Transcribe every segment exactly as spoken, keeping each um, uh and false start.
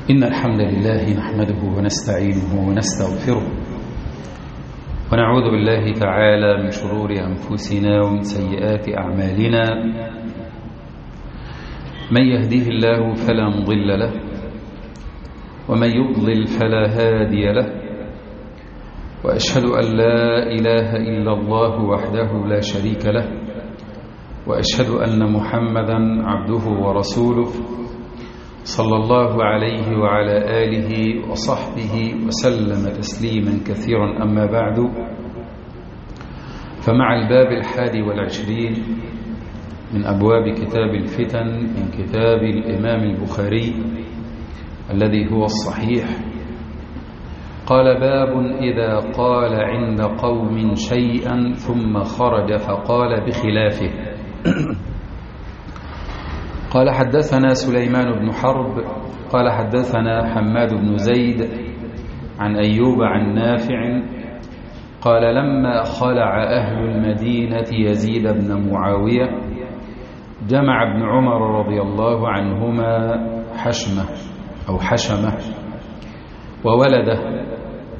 إن الحمد لله نحمده ونستعينه ونستغفره ونعوذ بالله تعالى من شرور أنفسنا ومن سيئات أعمالنا. من يهده الله فلا مضل له ومن يضلل فلا هادي له، وأشهد أن لا إله إلا الله وحده لا شريك له، وأشهد أن محمدا عبده ورسوله صلى الله عليه وعلى آله وصحبه وسلم تسليما كثيرا. أما بعد، فمع الباب الحادي والعشرين من أبواب كتاب الفتن من كتاب الإمام البخاري الذي هو الصحيح، قال: باب إذا قال عند قوم شيئا ثم خرج فقال بخلافه. قال: حدثنا سليمان بن حرب قال حدثنا حماد بن زيد عن أيوب عن نافع قال: لما خلع أهل المدينة يزيد بن معاوية جمع ابن عمر رضي الله عنهما حشمة أو حشمة وولده،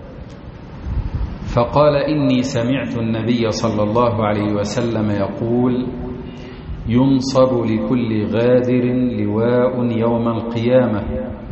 فقال: إني سمعت النبي صلى الله عليه وسلم يقول: ينصب لكل غادر لواء يوم القيامة،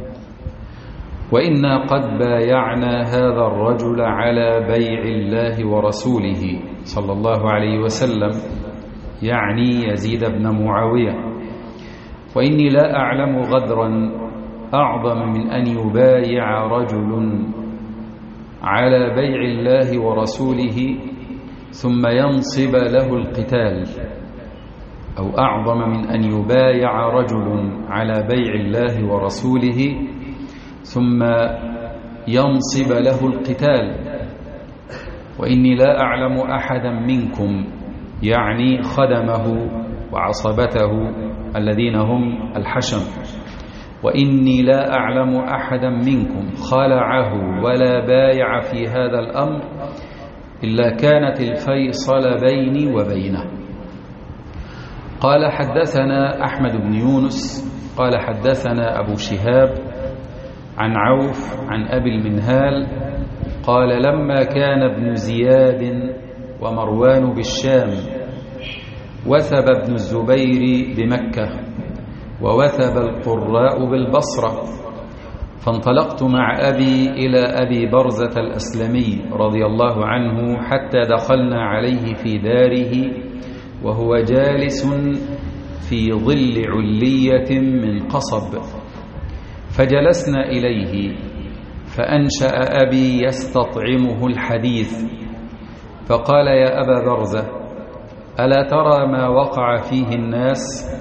وإنا قد بايعنا هذا الرجل على بيع الله ورسوله صلى الله عليه وسلم، يعني يزيد بن معاوية، وإني لا أعلم غدرا أعظم من أن يبايع رجل على بيع الله ورسوله ثم ينصب له القتال، أو أعظم من أن يبايع رجل على بيع الله ورسوله ثم ينصب له القتال، وإني لا أعلم أحدا منكم، يعني خدمه وعصبته الذين هم الحشم، وإني لا أعلم أحدا منكم خلعه ولا بايع في هذا الأمر إلا كانت الفيصل بيني وبينه. قال: حدثنا أحمد بن يونس قال حدثنا أبو شهاب عن عوف عن أبي المنهال قال: لما كان ابن زياد ومروان بالشام وثب ابن الزبير بمكة ووثب القراء بالبصرة، فانطلقت مع أبي إلى أبي برزة الأسلمي رضي الله عنه حتى دخلنا عليه في داره وهو جالس في ظل علية من قصب، فجلسنا إليه فأنشأ أبي يستطعمه الحديث، فقال: يا أبا برزة، ألا ترى ما وقع فيه الناس؟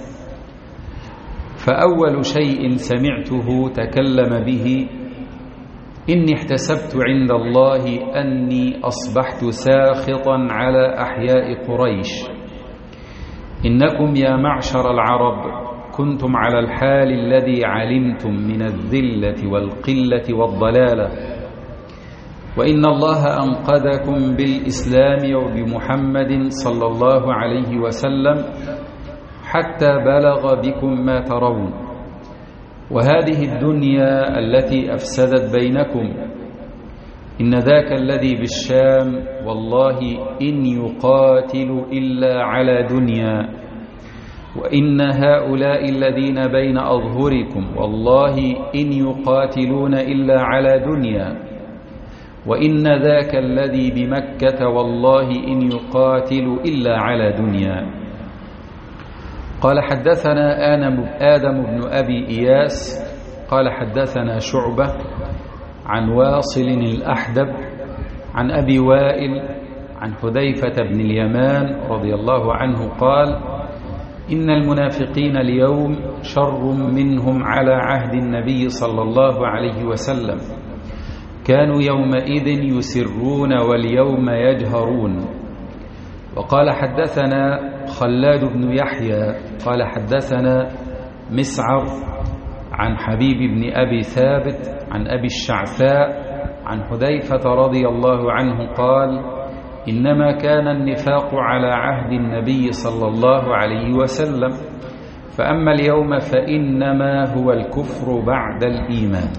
فأول شيء سمعته تكلم به: إني احتسبت عند الله أني أصبحت ساخطا على أحياء قريش، إنكم يا معشر العرب كنتم على الحال الذي علمتم من الذلة والقلة والضلالة، وإن الله أنقذكم بالإسلام وبمحمد صلى الله عليه وسلم حتى بلغ بكم ما ترون، وهذه الدنيا التي أفسدت بينكم، إن ذاك الذي بالشام والله إن يقاتل إلا على دنيا، وإن هؤلاء الذين بين أظهركم والله إن يقاتلون إلا على دنيا، وإن ذاك الذي بمكة والله إن يقاتل إلا على دنيا. قال: حدثنا آدم بن أبي إياس قال حدثنا شعبة عن واصل الأحدب عن أبي وائل عن حذيفة بن اليمان رضي الله عنه قال: إن المنافقين اليوم شر منهم على عهد النبي صلى الله عليه وسلم، كانوا يومئذ يسرون واليوم يجهرون. وقال: حدثنا خلاد بن يحيى قال حدثنا مسعر عن حبيب بن أبي ثابت عن أبي الشعثاء عن حذيفة رضي الله عنه قال: إنما كان النفاق على عهد النبي صلى الله عليه وسلم، فأما اليوم فإنما هو الكفر بعد الإيمان.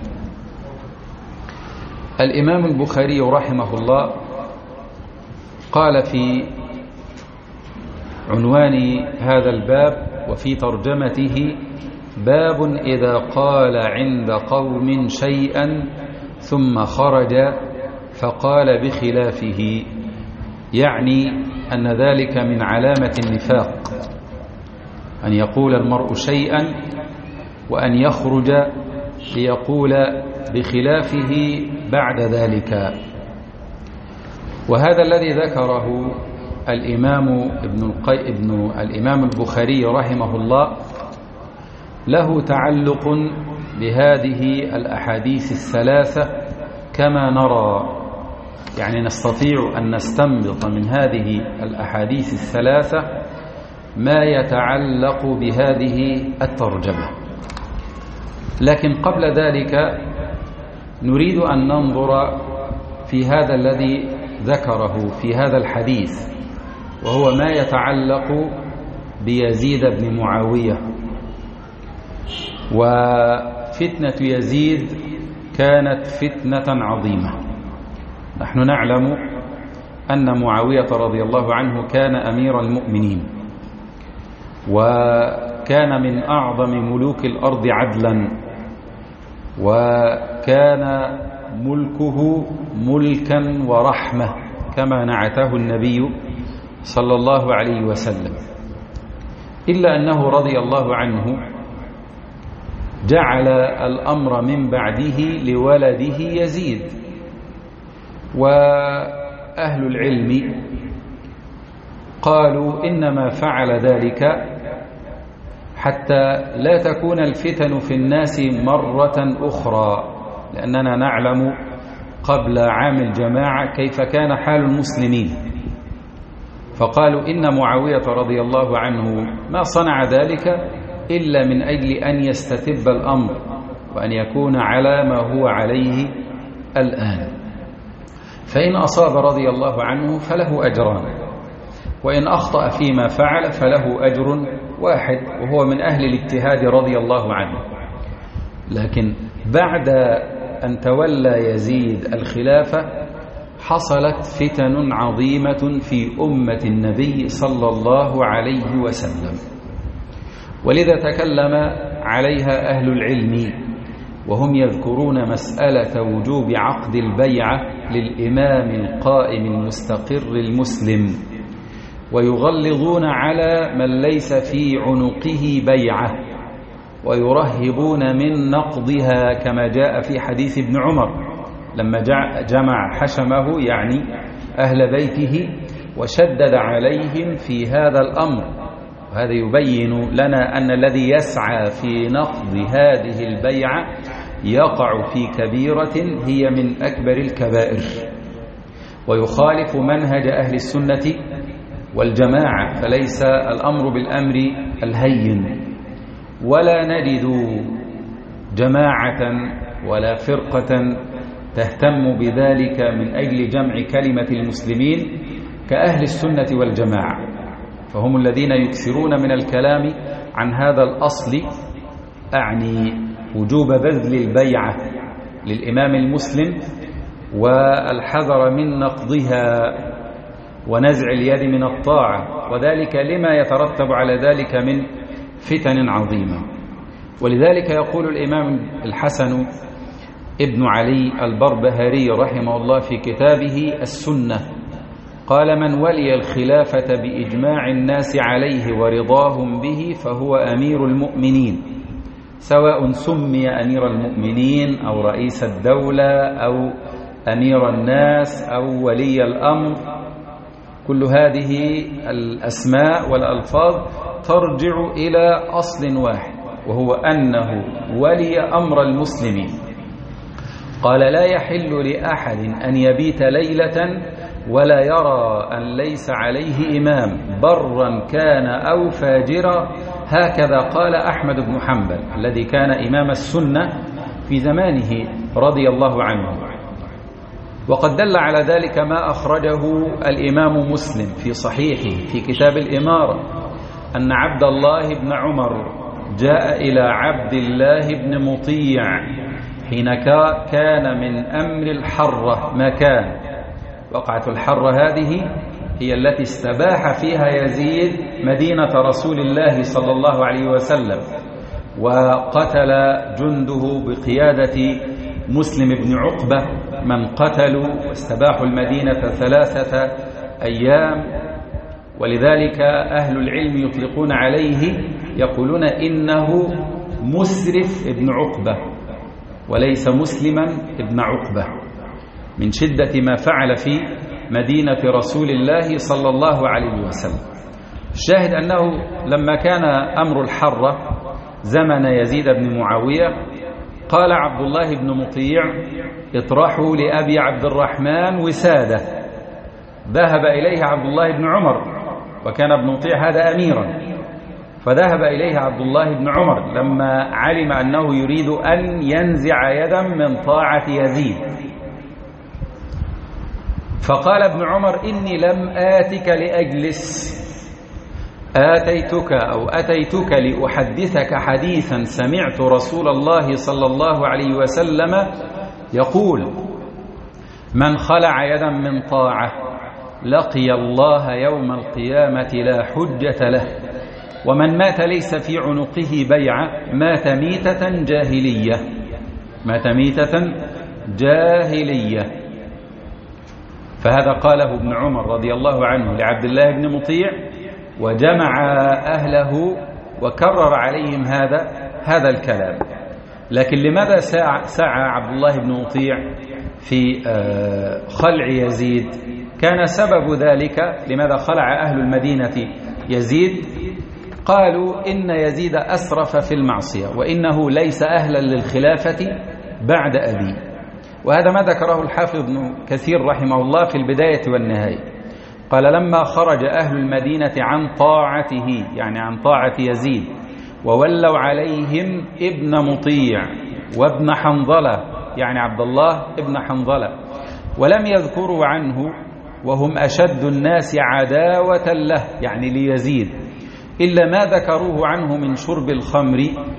الإمام البخاري رحمه الله قال في عنوان هذا الباب وفي ترجمته: باب إذا قال عند قوم شيئا ثم خرج فقال بخلافه، يعني أن ذلك من علامة النفاق، أن يقول المرء شيئا وأن يخرج ليقول بخلافه بعد ذلك. وهذا الذي ذكره الإمام ابن القي... ابن الإمام البخاري رحمه الله له تعلق بهذه الأحاديث الثلاثة كما نرى، يعني نستطيع أن نستنبط من هذه الأحاديث الثلاثة ما يتعلق بهذه الترجمة. لكن قبل ذلك نريد أن ننظر في هذا الذي ذكره في هذا الحديث، وهو ما يتعلق بيزيد بن معاوية. وفتنة يزيد كانت فتنة عظيمة. نحن نعلم أن معاوية رضي الله عنه كان أمير المؤمنين، وكان من أعظم ملوك الأرض عدلا، وكان ملكه ملكا ورحمة كما نعته النبي صلى الله عليه وسلم. إلا أنه رضي الله عنه جعل الأمر من بعده لولده يزيد. وأهل العلم قالوا إنما فعل ذلك حتى لا تكون الفتن في الناس مرة أخرى، لأننا نعلم قبل عام الجماعة كيف كان حال المسلمين، فقالوا إن معاوية رضي الله عنه ما صنع ذلك إلا من أجل أن يستتب الأمر وأن يكون على ما هو عليه الآن. فإن أصاب رضي الله عنه فله أجران، وإن أخطأ فيما فعل فله أجر واحد، وهو من أهل الاجتهاد رضي الله عنه. لكن بعد أن تولى يزيد الخلافة حصلت فتن عظيمة في أمة النبي صلى الله عليه وسلم، ولذا تكلم عليها أهل العلم، وهم يذكرون مسألة وجوب عقد البيعة للإمام القائم المستقر المسلم، ويغلظون على من ليس في عنقه بيعة، ويرهبون من نقضها كما جاء في حديث ابن عمر لما جمع حشمه يعني أهل بيته وشدد عليهم في هذا الأمر. وهذا يبين لنا أن الذي يسعى في نقض هذه البيعة يقع في كبيرة هي من أكبر الكبائر، ويخالف منهج أهل السنة والجماعة، فليس الأمر بالأمر الهين. ولا نجد جماعة ولا فرقة تهتم بذلك من أجل جمع كلمة المسلمين كأهل السنة والجماعة، فهم الذين يكثرون من الكلام عن هذا الأصل، أعني وجوب بذل البيعة للإمام المسلم والحذر من نقضها ونزع اليد من الطاعة، وذلك لما يترتب على ذلك من فتن عظيمة. ولذلك يقول الإمام الحسن ابن علي البربهاري رحمه الله في كتابه السنة، قال: من ولي الخلافة بإجماع الناس عليه ورضاهم به فهو أمير المؤمنين، سواء سمي أمير المؤمنين أو رئيس الدولة أو أمير الناس أو ولي الأمر. كل هذه الأسماء والألفاظ ترجع إلى أصل واحد، وهو أنه ولي أمر المسلمين. قال: لا يحل لأحد أن يبيت ليلة ولا يرى أن ليس عليه إمام برا كان أو فاجرا. هكذا قال أحمد بن حنبل الذي كان إمام السنة في زمانه رضي الله عنه. وقد دل على ذلك ما أخرجه الإمام مسلم في صحيحه في كتاب الإمارة أن عبد الله بن عمر جاء إلى عبد الله بن مطيع حين كان من أمر الحرة مكان. وقعة الحرة هذه هي التي استباح فيها يزيد مدينة رسول الله صلى الله عليه وسلم، وقتل جنده بقيادة مسلم بن عقبة من قتلوا واستباحوا المدينة ثلاثة أيام. ولذلك أهل العلم يطلقون عليه، يقولون إنه مسرف ابن عقبة وليس مسلما ابن عقبة، من شدة ما فعل في مدينة رسول الله صلى الله عليه وسلم. الشاهد أنه لما كان أمر الحرة زمن يزيد بن معاوية قال عبد الله بن مطيع اطرحوا لأبي عبد الرحمن وسادة. ذهب إليه عبد الله بن عمر، وكان ابن مطيع هذا أميرا، فذهب إليه عبد الله بن عمر لما علم أنه يريد أن ينزع يدا من طاعة يزيد، فقال ابن عمر إني لم آتك لأجلس، آتيتك أو أتيتك لأحدثك حديثا سمعت رسول الله صلى الله عليه وسلم يقول من خلع يدا من طاعة لقي الله يوم القيامة لا حجة له، ومن مات ليس في عنقه بيعة مات ميتة جاهلية، مات ميتة جاهلية. فهذا قاله ابن عمر رضي الله عنه لعبد الله بن مطيع، وجمع أهله وكرر عليهم هذا هذا الكلام. لكن لماذا سعى عبد الله بن مطيع في خلع يزيد؟ كان سبب ذلك لماذا خلع أهل المدينة يزيد؟ قالوا إن يزيد أسرف في المعصية وإنه ليس أهلا للخلافة بعد أبيه. وهذا ما ذكره الحافظ ابن كثير رحمه الله في البداية والنهاية. قال لما خرج أهل المدينة عن طاعته، يعني عن طاعة يزيد، وولوا عليهم ابن مطيع وابن حنظلة، يعني عبد الله ابن حنظلة، ولم يذكروا عنه وهم أشد الناس عداوة له، يعني ليزيد، إلا ما ذكروه عنه من شرب الخمر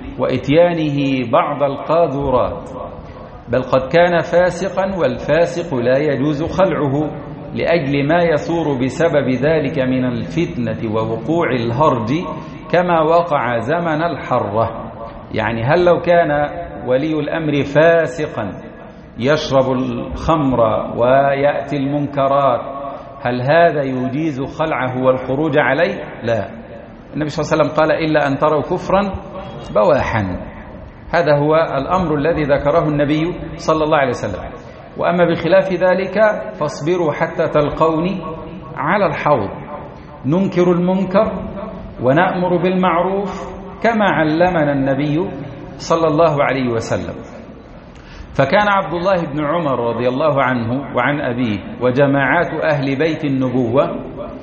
وإتيانه بعض القاذورات، بل قد كان فاسقا والفاسق لا يجوز خلعه لأجل ما يثور بسبب ذلك من الفتنة ووقوع الهرج كما وقع زمن الحرة. يعني هل لو كان ولي الأمر فاسقا يشرب الخمر ويأتي المنكرات هل هذا يجيز خلعه والخروج عليه؟ لا. النبي صلى الله عليه وسلم قال إلا أن تروا كفرا بواحا. هذا هو الأمر الذي ذكره النبي صلى الله عليه وسلم. وأما بخلاف ذلك فاصبروا حتى تلقوني على الحوض ننكر المنكر ونأمر بالمعروف كما علمنا النبي صلى الله عليه وسلم. فكان عبد الله بن عمر رضي الله عنه وعن أبيه وجماعات أهل بيت النبوة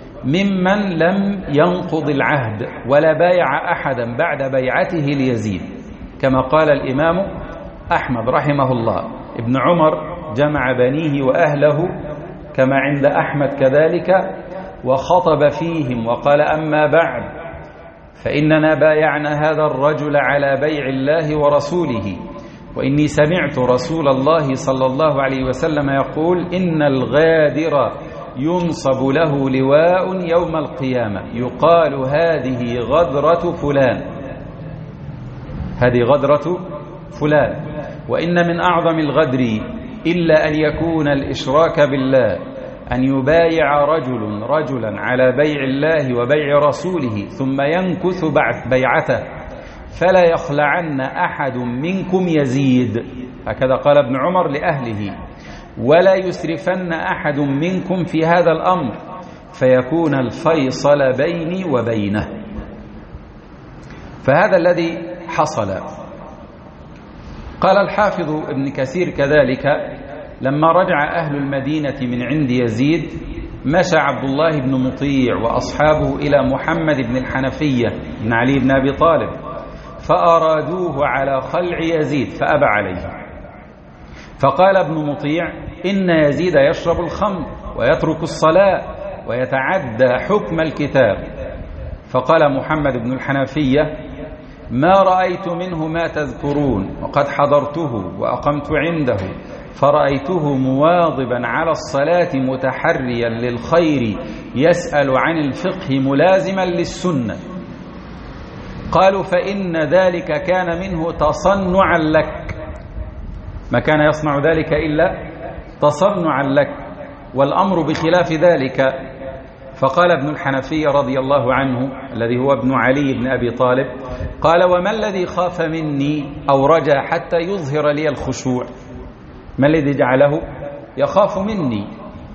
ممن لم ينقض العهد ولا بايع أحدا بعد بيعته ليزيد، كما قال الإمام أحمد رحمه الله. ابن عمر جمع بنيه وأهله كما عند أحمد كذلك، وخطب فيهم وقال أما بعد فإننا بايعنا هذا الرجل على بيع الله ورسوله، وإني سمعت رسول الله صلى الله عليه وسلم يقول إن الغادر ينصب له لواء يوم القيامة يقال هذه غدرة فلان، هذه غدرة فلان. وإن من أعظم الغدر إلا أن يكون الإشراك بالله، أن يبايع رجل رجلا على بيع الله وبيع رسوله ثم ينكث بيعته فلا يخلعن أحد منكم يزيد، هكذا قال ابن عمر لأهله، ولا يسرفن أحد منكم في هذا الأمر فيكون الفيصل بيني وبينه. فهذا الذي حصل. قال الحافظ ابن كثير كذلك لما رجع أهل المدينة من عند يزيد مشى عبد الله بن مطيع وأصحابه إلى محمد بن الحنفية بن علي بن أبي طالب فأرادوه على خلع يزيد فأبى عليه. فقال ابن مطيع إن يزيد يشرب الخمر ويترك الصلاة ويتعدى حكم الكتاب. فقال محمد بن الحنفية ما رأيت منه ما تذكرون، وقد حضرته وأقمت عنده فرأيته مواظبا على الصلاة متحريا للخير يسأل عن الفقه ملازما للسنة. قالوا فإن ذلك كان منه تصنعا لك، ما كان يصنع ذلك إلا تصنعا لك، والأمر بخلاف ذلك. فقال ابن الحنفية رضي الله عنه الذي هو ابن علي بن أبي طالب، قال وما الذي خاف مني أو رجا حتى يظهر لي الخشوع؟ ما الذي جعله يخاف مني؟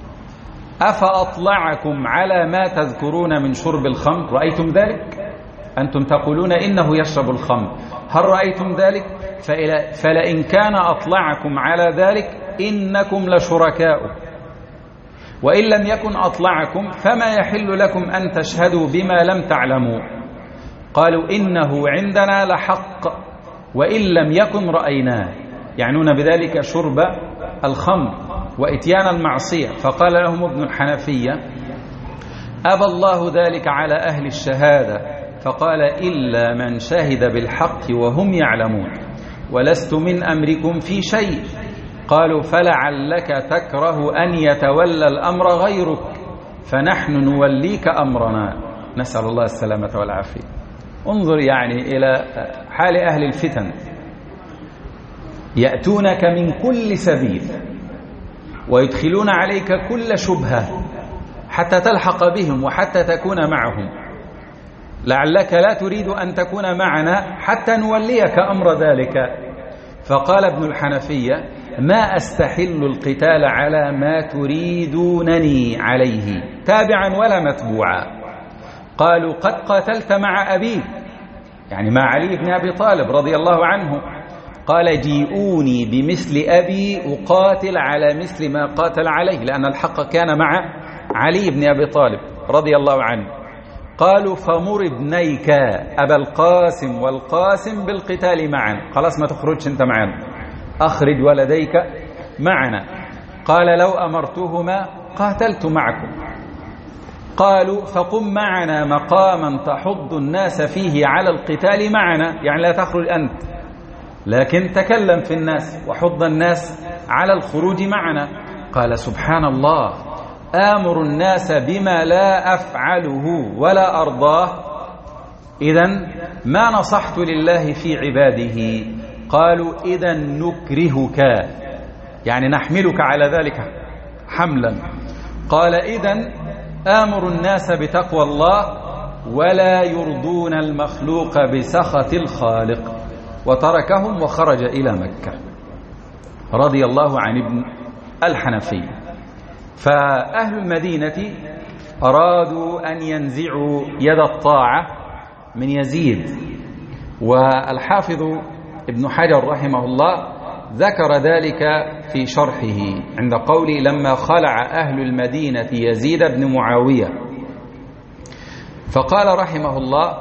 أفأطلعكم على ما تذكرون من شرب الخمر؟ رأيتم ذلك؟ أنتم تقولون إنه يشرب الخمر، هل رأيتم ذلك؟ فلئن كان أطلعكم على ذلك إنكم لشركاء، وإن لم يكن أطلعكم فما يحل لكم أن تشهدوا بما لم تعلموا. قالوا إنه عندنا لحق وإن لم يكن رأيناه، يعنون بذلك شرب الخمر وإتيان المعصية. فقال لهم ابن الحنفية أبى الله ذلك على أهل الشهادة، فقال إلا من شهد بالحق وهم يعلمون، ولست من أمركم في شيء. قالوا فلعلك تكره أن يتولى الأمر غيرك فنحن نوليك أمرنا، نسأل الله السلامة والعافية. انظر يعني إلى حال أهل الفتن، يأتونك من كل سبيل ويدخلون عليك كل شبهة حتى تلحق بهم وحتى تكون معهم. لعلك لا تريد أن تكون معنا حتى نوليك أمر ذلك. فقال ابن الحنفية ما أستحل القتال على ما تريدونني عليه تابعا ولا متبوعا. قالوا قد قاتلت مع أبي، يعني مع علي بن أبي طالب رضي الله عنه. قال جيئوني بمثل أبي أقاتل على مثل ما قاتل عليه، لأن الحق كان مع علي بن أبي طالب رضي الله عنه. قالوا فمر ابنيك أبا القاسم والقاسم بالقتال معا، خلاص ما تخرجش انت معنا، أخرج ولديك معنا. قال لو أمرتهما قاتلت معكم. قالوا فقم معنا مقاما تحض الناس فيه على القتال معنا، يعني لا تخرج أنت لكن تكلم في الناس وحض الناس على الخروج معنا. قال سبحان الله، آمر الناس بما لا أفعله ولا أرضاه، إذن ما نصحت لله في عباده. قالوا إذن نكرهك، يعني نحملك على ذلك حملا. قال إذن آمر الناس بتقوى الله ولا يرضون المخلوق بسخط الخالق، وتركهم وخرج إلى مكة رضي الله عن ابن الحنفي. فأهل المدينة أرادوا أن ينزعوا يد الطاعة من يزيد، والحافظ ابن حجر رحمه الله ذكر ذلك في شرحه عند قوله لما خلع أهل المدينة يزيد بن معاوية، فقال رحمه الله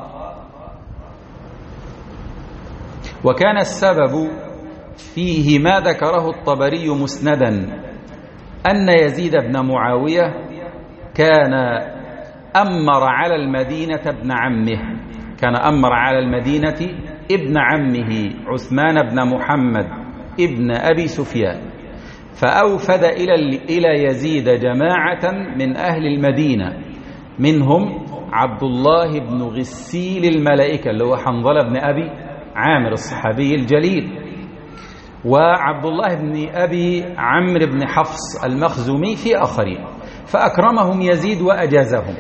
وكان السبب فيه ما ذكره الطبري مسندا أن يزيد بن معاوية كان أمر على المدينة ابن عمه، كان أمر على المدينة ابن عمه عثمان بن محمد ابن أبي سفيان، فأوفد إلى إلى يزيد جماعة من أهل المدينة، منهم عبد الله بن غسيل الملائكة اللي هو حنظلة بن أبي عامر الصحابي الجليل، وعبد الله بن أبي عمرو بن حفص المخزومي في آخرين، فأكرمهم يزيد وأجازهم،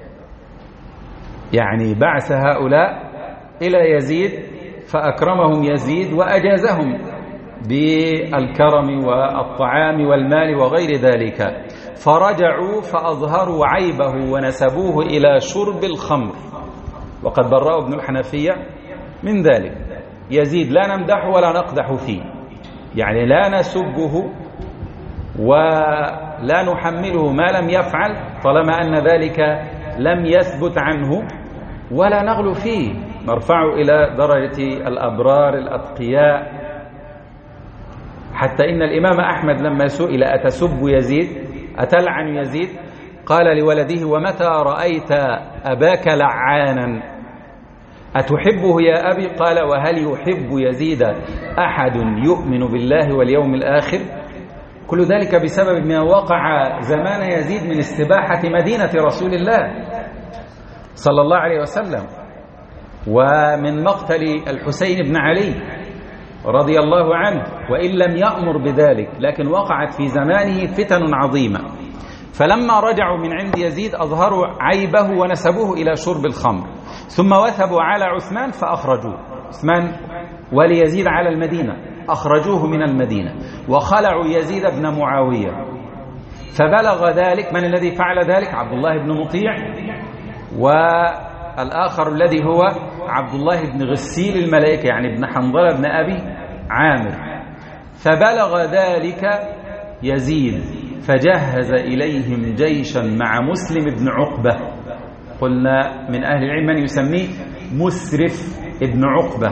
يعني بعث هؤلاء إلى يزيد فأكرمهم يزيد وأجازهم بالكرم والطعام والمال وغير ذلك، فرجعوا فأظهروا عيبه ونسبوه إلى شرب الخمر، وقد برأوا ابن الحنفية من ذلك. يزيد لا نمدح ولا نقدح فيه، يعني لا نسبه ولا نحمله ما لم يفعل طالما أن ذلك لم يثبت عنه، ولا نغلو فيه، نرفعه إلى درجة الأبرار الأتقياء. حتى إن الإمام أحمد لما سئل أتسب يزيد أتلعن يزيد قال لولده ومتى رأيت أباك لعانا؟ أتحبه يا أبي؟ قال: وهل يحب يزيد أحد يؤمن بالله واليوم الآخر؟ كل ذلك بسبب ما وقع زمان يزيد من استباحة مدينة رسول الله صلى الله عليه وسلم، ومن مقتل الحسين بن علي رضي الله عنه، وإن لم يأمر بذلك لكن وقعت في زمانه فتن عظيمة. فلما رجعوا من عند يزيد أظهروا عيبه ونسبوه إلى شرب الخمر، ثم وثبوا على عثمان فأخرجوه. عثمان ولي يزيد على المدينة، أخرجوه من المدينة وخلعوا يزيد بن معاوية. فبلغ ذلك، من الذي فعل ذلك؟ عبد الله بن مطيع، والآخر الذي هو عبد الله بن غسيل الملائكة، يعني ابن حنظلة بن أبي عامر. فبلغ ذلك يزيد فجهز إليهم جيشا مع مسلم بن عقبة. قلنا من أهل العلم من يسميه مسرف ابن عقبة،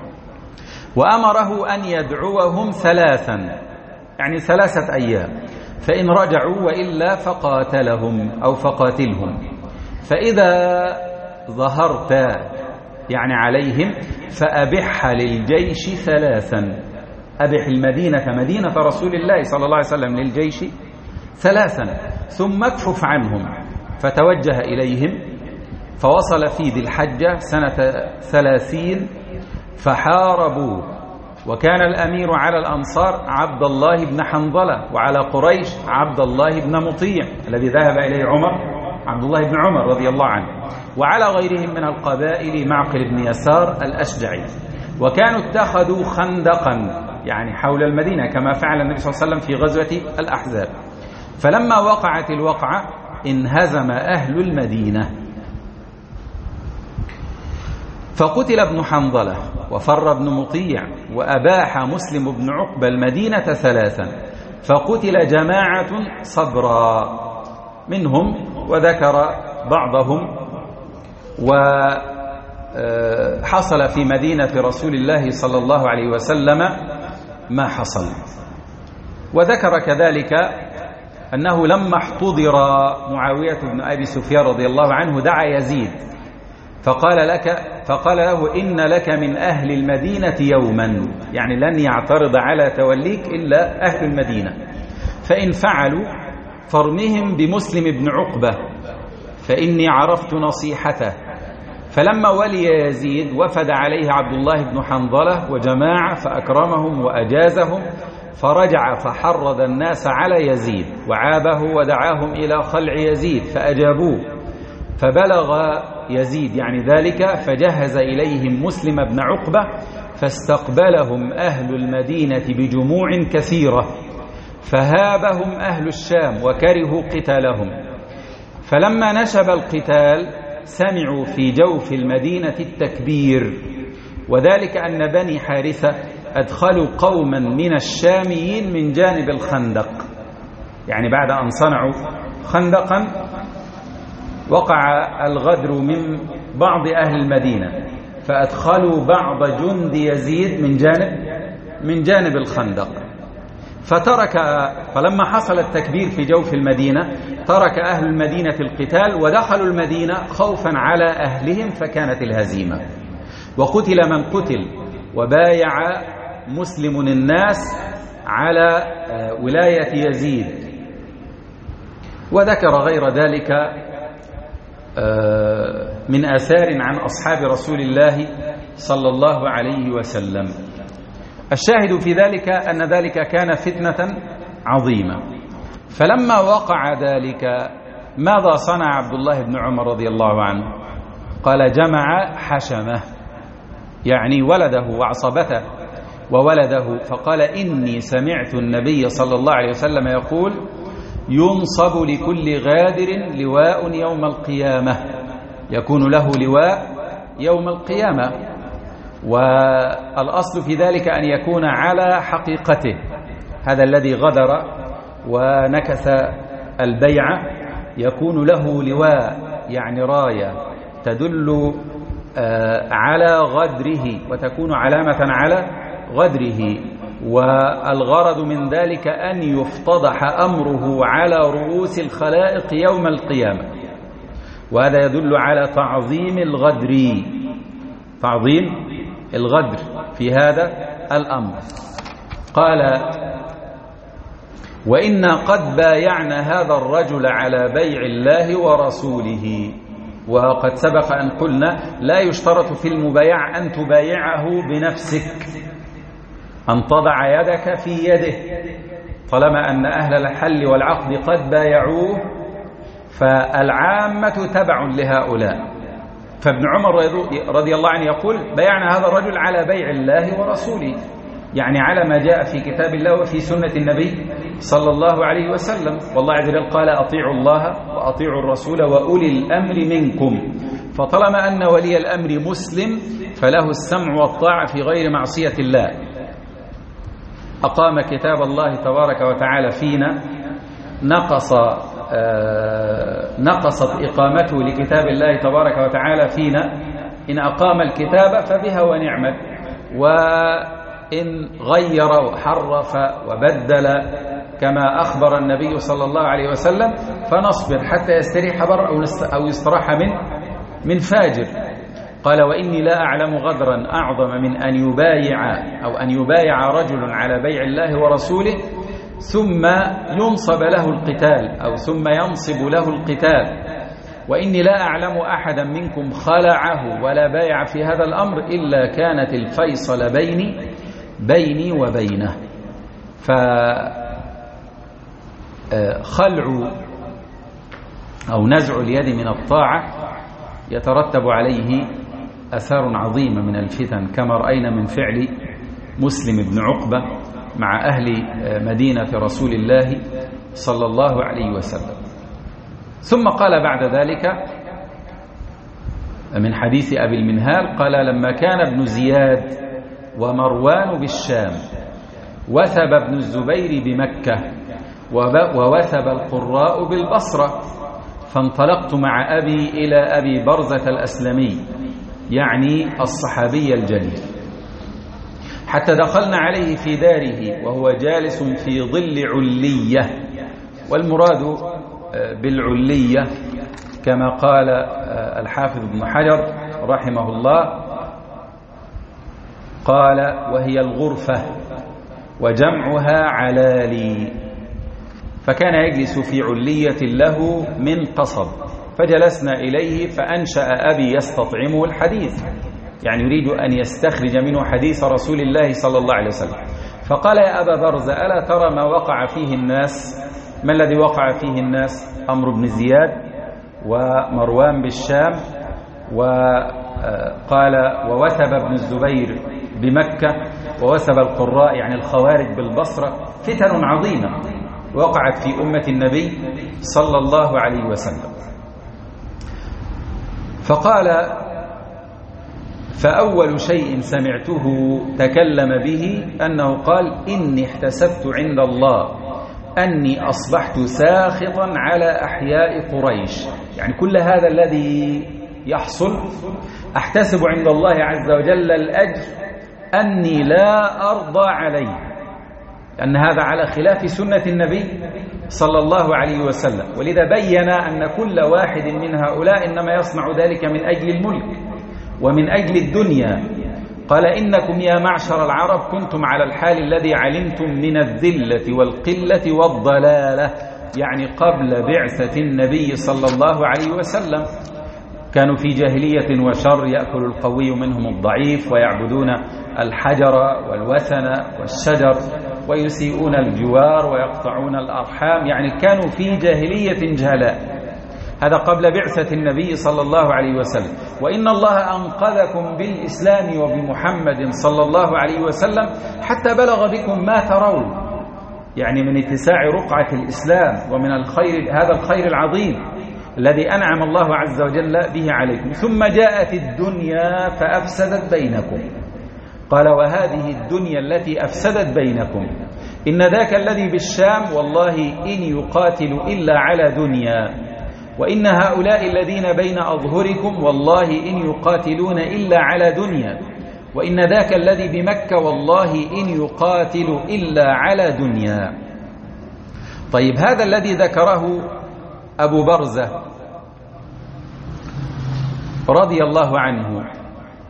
وأمره أن يدعوهم ثلاثا، يعني ثلاثة أيام، فإن رجعوا وإلا فقاتلهم أو فقاتلهم. فإذا ظهرت يعني عليهم فأبح للجيش ثلاثا، أبح المدينة مدينة رسول الله صلى الله عليه وسلم للجيش ثلاثا، ثم اكفف عنهم. فتوجه إليهم فوصل في ذي الحجة سنة ثلاثين فحاربوه، وكان الأمير على الأنصار عبد الله بن حنظلة، وعلى قريش عبد الله بن مطيع الذي ذهب إليه عمر، عبد الله بن عمر رضي الله عنه، وعلى غيرهم من القبائل معقل بن يسار الأشجعي. وكانوا اتخذوا خندقا يعني حول المدينة كما فعل النبي صلى الله عليه وسلم في غزوة الأحزاب. فلما وقعت الوقعة انهزم أهل المدينة، فقتل ابن حنظلة وفر ابن مطيع، وأباح مسلم بن عقبة المدينة ثلاثا، فقتل جماعة صبرا منهم، وذكر بعضهم. وحصل في مدينة رسول الله صلى الله عليه وسلم ما حصل. وذكر كذلك أنه لما احتضر معاوية بن أبي سفيان رضي الله عنه دعا يزيد فقال لك فقال له: إن لك من أهل المدينة يوما، يعني لن يعترض على توليك إلا أهل المدينة، فإن فعلوا فارمهم بمسلم بن عقبة فإني عرفت نصيحته. فلما ولي يزيد وفد عليه عبد الله بن حنظلة وجماعة فأكرمهم وأجازهم، فرجع فحرض الناس على يزيد وعابه ودعاهم إلى خلع يزيد فأجابوه. فبلغ يزيد يعني ذلك فجهز إليهم مسلم بن عقبة، فاستقبلهم أهل المدينة بجموع كثيرة، فهابهم أهل الشام وكرهوا قتالهم. فلما نشب القتال سمعوا في جوف المدينة التكبير، وذلك أن بني حارثة أدخلوا قوما من الشاميين من جانب الخندق، يعني بعد أن صنعوا خندقا وقع الغدر من بعض أهل المدينة، فأدخلوا بعض جند يزيد من جانب من جانب الخندق. فترك فلما حصل التكبير في جوف المدينة ترك أهل المدينة القتال ودخلوا المدينة خوفا على أهلهم، فكانت الهزيمة وقتل من قتل، وبايع مسلم الناس على ولاية يزيد. وذكر غير ذلك من آثار عن أصحاب رسول الله صلى الله عليه وسلم. الشاهد في ذلك أن ذلك كان فتنة عظيمة. فلما وقع ذلك ماذا صنع عبد الله بن عمر رضي الله عنه؟ قال: جمع حشمه، يعني ولده وعصبته وولده، فقال: إني سمعت النبي صلى الله عليه وسلم يقول: ينصب لكل غادر لواء يوم القيامة، يكون له لواء يوم القيامة. والأصل في ذلك أن يكون على حقيقته، هذا الذي غدر ونكث البيعة يكون له لواء، يعني راية تدل على غدره وتكون علامة على غدره. والغرض من ذلك أن يفتضح أمره على رؤوس الخلائق يوم القيامة، وهذا يدل على تعظيم الغدر. تعظيم الغدر في هذا الأمر. قال: وإنا قد بايعنا هذا الرجل على بيع الله ورسوله. وقد سبق أن قلنا لا يشترط في المبايع أن تبايعه بنفسك، أن تضع يدك في يده، طالما أن أهل الحل والعقد قد بايعوه فالعامة تبع لهؤلاء. فابن عمر رضي الله عنه يقول: بايعنا هذا الرجل على بيع الله ورسوله، يعني على ما جاء في كتاب الله وفي سنة النبي صلى الله عليه وسلم. والله عز وجل قال: أطيعوا الله وأطيعوا الرسول وأولي الأمر منكم. فطالما أن ولي الأمر مسلم فله السمع والطاعة في غير معصية الله. أقام كتاب الله تبارك وتعالى فينا، نقص آه نقصت إقامته لكتاب الله تبارك وتعالى فينا. إن أقام الكتاب فبها ونعمت، وإن غير وحرف وبدل كما أخبر النبي صلى الله عليه وسلم فنصبر حتى يستريح بر أو يستراح من من فاجر. قال: وإني لا أعلم غدرا أعظم من أن يبايع أو أن يبايع رجل على بيع الله ورسوله ثم ينصب له القتال أو ثم ينصب له القتال. وإني لا أعلم أحدا منكم خلعه ولا بايع في هذا الأمر إلا كانت الفيصل بيني بيني وبينه. فخلع أو نزع اليد من الطاعة يترتب عليه أثار عظيمة من الفتن، كما رأينا من فعل مسلم بن عقبة مع أهل مدينة رسول الله صلى الله عليه وسلم. ثم قال بعد ذلك من حديث أبي المنهال قال: لما كان ابن زياد ومروان بالشام وثب ابن الزبير بمكة ووثب القراء بالبصرة، فانطلقت مع أبي إلى أبي برزة الأسلمي، يعني الصحابي الجليل، حتى دخلنا عليه في داره وهو جالس في ظل علية. والمراد بالعلية كما قال الحافظ ابن حجر رحمه الله قال: وهي الغرفة وجمعها علالي. فكان يجلس في علية له من قصب، فجلسنا إليه فأنشأ أبي يستطعمه الحديث، يعني يريد أن يستخرج منه حديث رسول الله صلى الله عليه وسلم. فقال: يا أبا برزة، ألا ترى ما وقع فيه الناس؟ ما الذي وقع فيه الناس؟ عمرو بن زياد ومروان بالشام، وقال: ووثب ابن الزبير بمكة ووثب القراء يعني الخوارج بالبصرة. فتن عظيمة وقعت في أمة النبي صلى الله عليه وسلم. فقال: فأول شيء سمعته تكلم به أنه قال: إني احتسبت عند الله أني أصبحت ساخطا على أحياء قريش، يعني كل هذا الذي يحصل أحتسب عند الله عز وجل الأجر أني لا أرضى عليه، لأن هذا على خلاف سنة النبي صلى الله عليه وسلم. ولذا بين أن كل واحد من هؤلاء إنما يصنع ذلك من أجل الملك ومن أجل الدنيا. قال: إنكم يا معشر العرب كنتم على الحال الذي علمتم من الذلة والقلة والضلالة، يعني قبل بعثة النبي صلى الله عليه وسلم. كانوا في جاهلية وشر، يأكل القوي منهم الضعيف، ويعبدون الحجر والوثن والشجر، ويسيئون الجوار ويقطعون الأرحام، يعني كانوا في جاهلية جهلاء. هذا قبل بعثة النبي صلى الله عليه وسلم. وإن الله أنقذكم بالإسلام وبمحمد صلى الله عليه وسلم حتى بلغ بكم ما ترون، يعني من اتساع رقعة الإسلام ومن الخير، هذا الخير العظيم الذي أنعم الله عز وجل به عليكم. ثم جاءت الدنيا فأفسدت بينكم. قال: وهذه الدنيا التي أفسدت بينكم إن ذاك الذي بالشام والله إن يقاتل إلا على دنيا، وإن هؤلاء الذين بين أظهركم والله إن يقاتلون إلا على دنيا، وإن ذاك الذي بمكة والله إن يقاتل إلا على دنيا. طيب، هذا الذي ذكره أبو برزة رضي الله عنه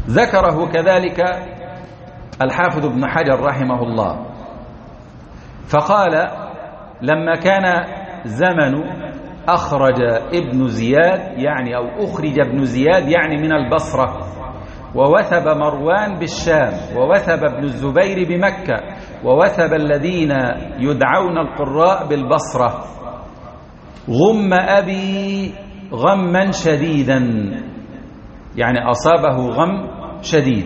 ذكره كذلك الحافظ ابن حجر رحمه الله، فقال لما كان زمن أخرج ابن زياد يعني أو أخرج ابن زياد يعني من البصرة، ووثب مروان بالشام، ووثب ابن الزبير بمكة، ووثب الذين يدعون القراء بالبصرة، غم أبي غما شديدا، يعني أصابه غم شديد.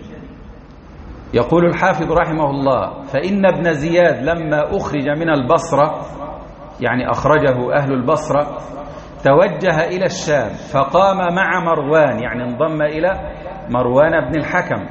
يقول الحافظ رحمه الله: فإن ابن زياد لما أخرج من البصرة، يعني أخرجه أهل البصرة، توجه إلى الشام فقام مع مروان، يعني انضم إلى مروان بن الحكم.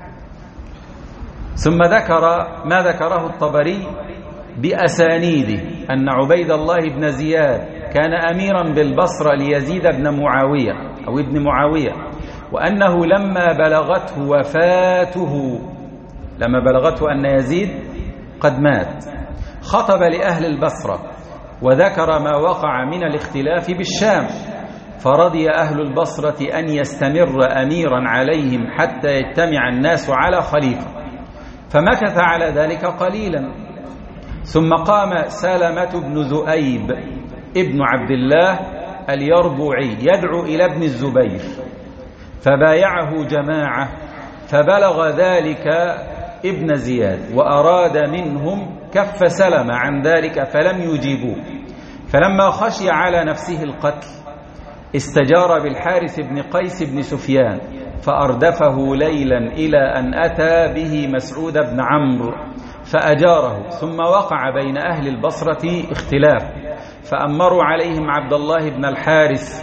ثم ذكر ما ذكره الطبري بأسانيده أن عبيد الله بن زياد كان أميرا بالبصرة ليزيد بن معاوية أو ابن معاوية، وأنه لما بلغته وفاته، لما بلغته أن يزيد قد مات، خطب لأهل البصرة وذكر ما وقع من الاختلاف بالشام، فرضي أهل البصرة أن يستمر أميرا عليهم حتى يجتمع الناس على خليفة، فمكث على ذلك قليلا. ثم قام سلمة بن ذؤيب ابن عبد الله اليربوعي يدعو إلى ابن الزبير، فبايعه جماعة، فبلغ ذلك ابن زياد وأراد منهم كف سلمة عن ذلك فلم يجيبوه، فلما خشي على نفسه القتل استجار بالحارث بن قيس بن سفيان فأردفه ليلا إلى أن أتى به مسعود بن عمرو فأجاره. ثم وقع بين أهل البصرة اختلاف، فأمروا عليهم عبد الله بن الحارث.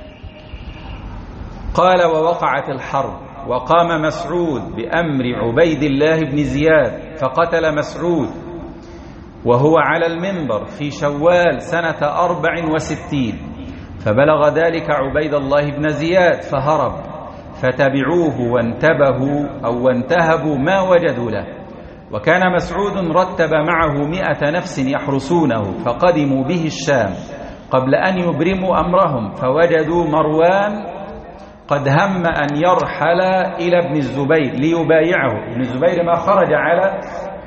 قال: ووقعت الحرب، وقام مسعود بأمر عبيد الله بن زياد فقتل مسعود وهو على المنبر في شوال سنة أربع وستين، فبلغ ذلك عبيد الله بن زياد فهرب، فتبعوه وانتبهوا أو وانتهبوا ما وجدوا له. وكان مسعود رتب معه مئة نفس يحرسونه، فقدموا به الشام قبل أن يبرموا أمرهم، فوجدوا مروان قد هم أن يرحل إلى ابن الزبير ليبايعه. ابن الزبير ما خرج على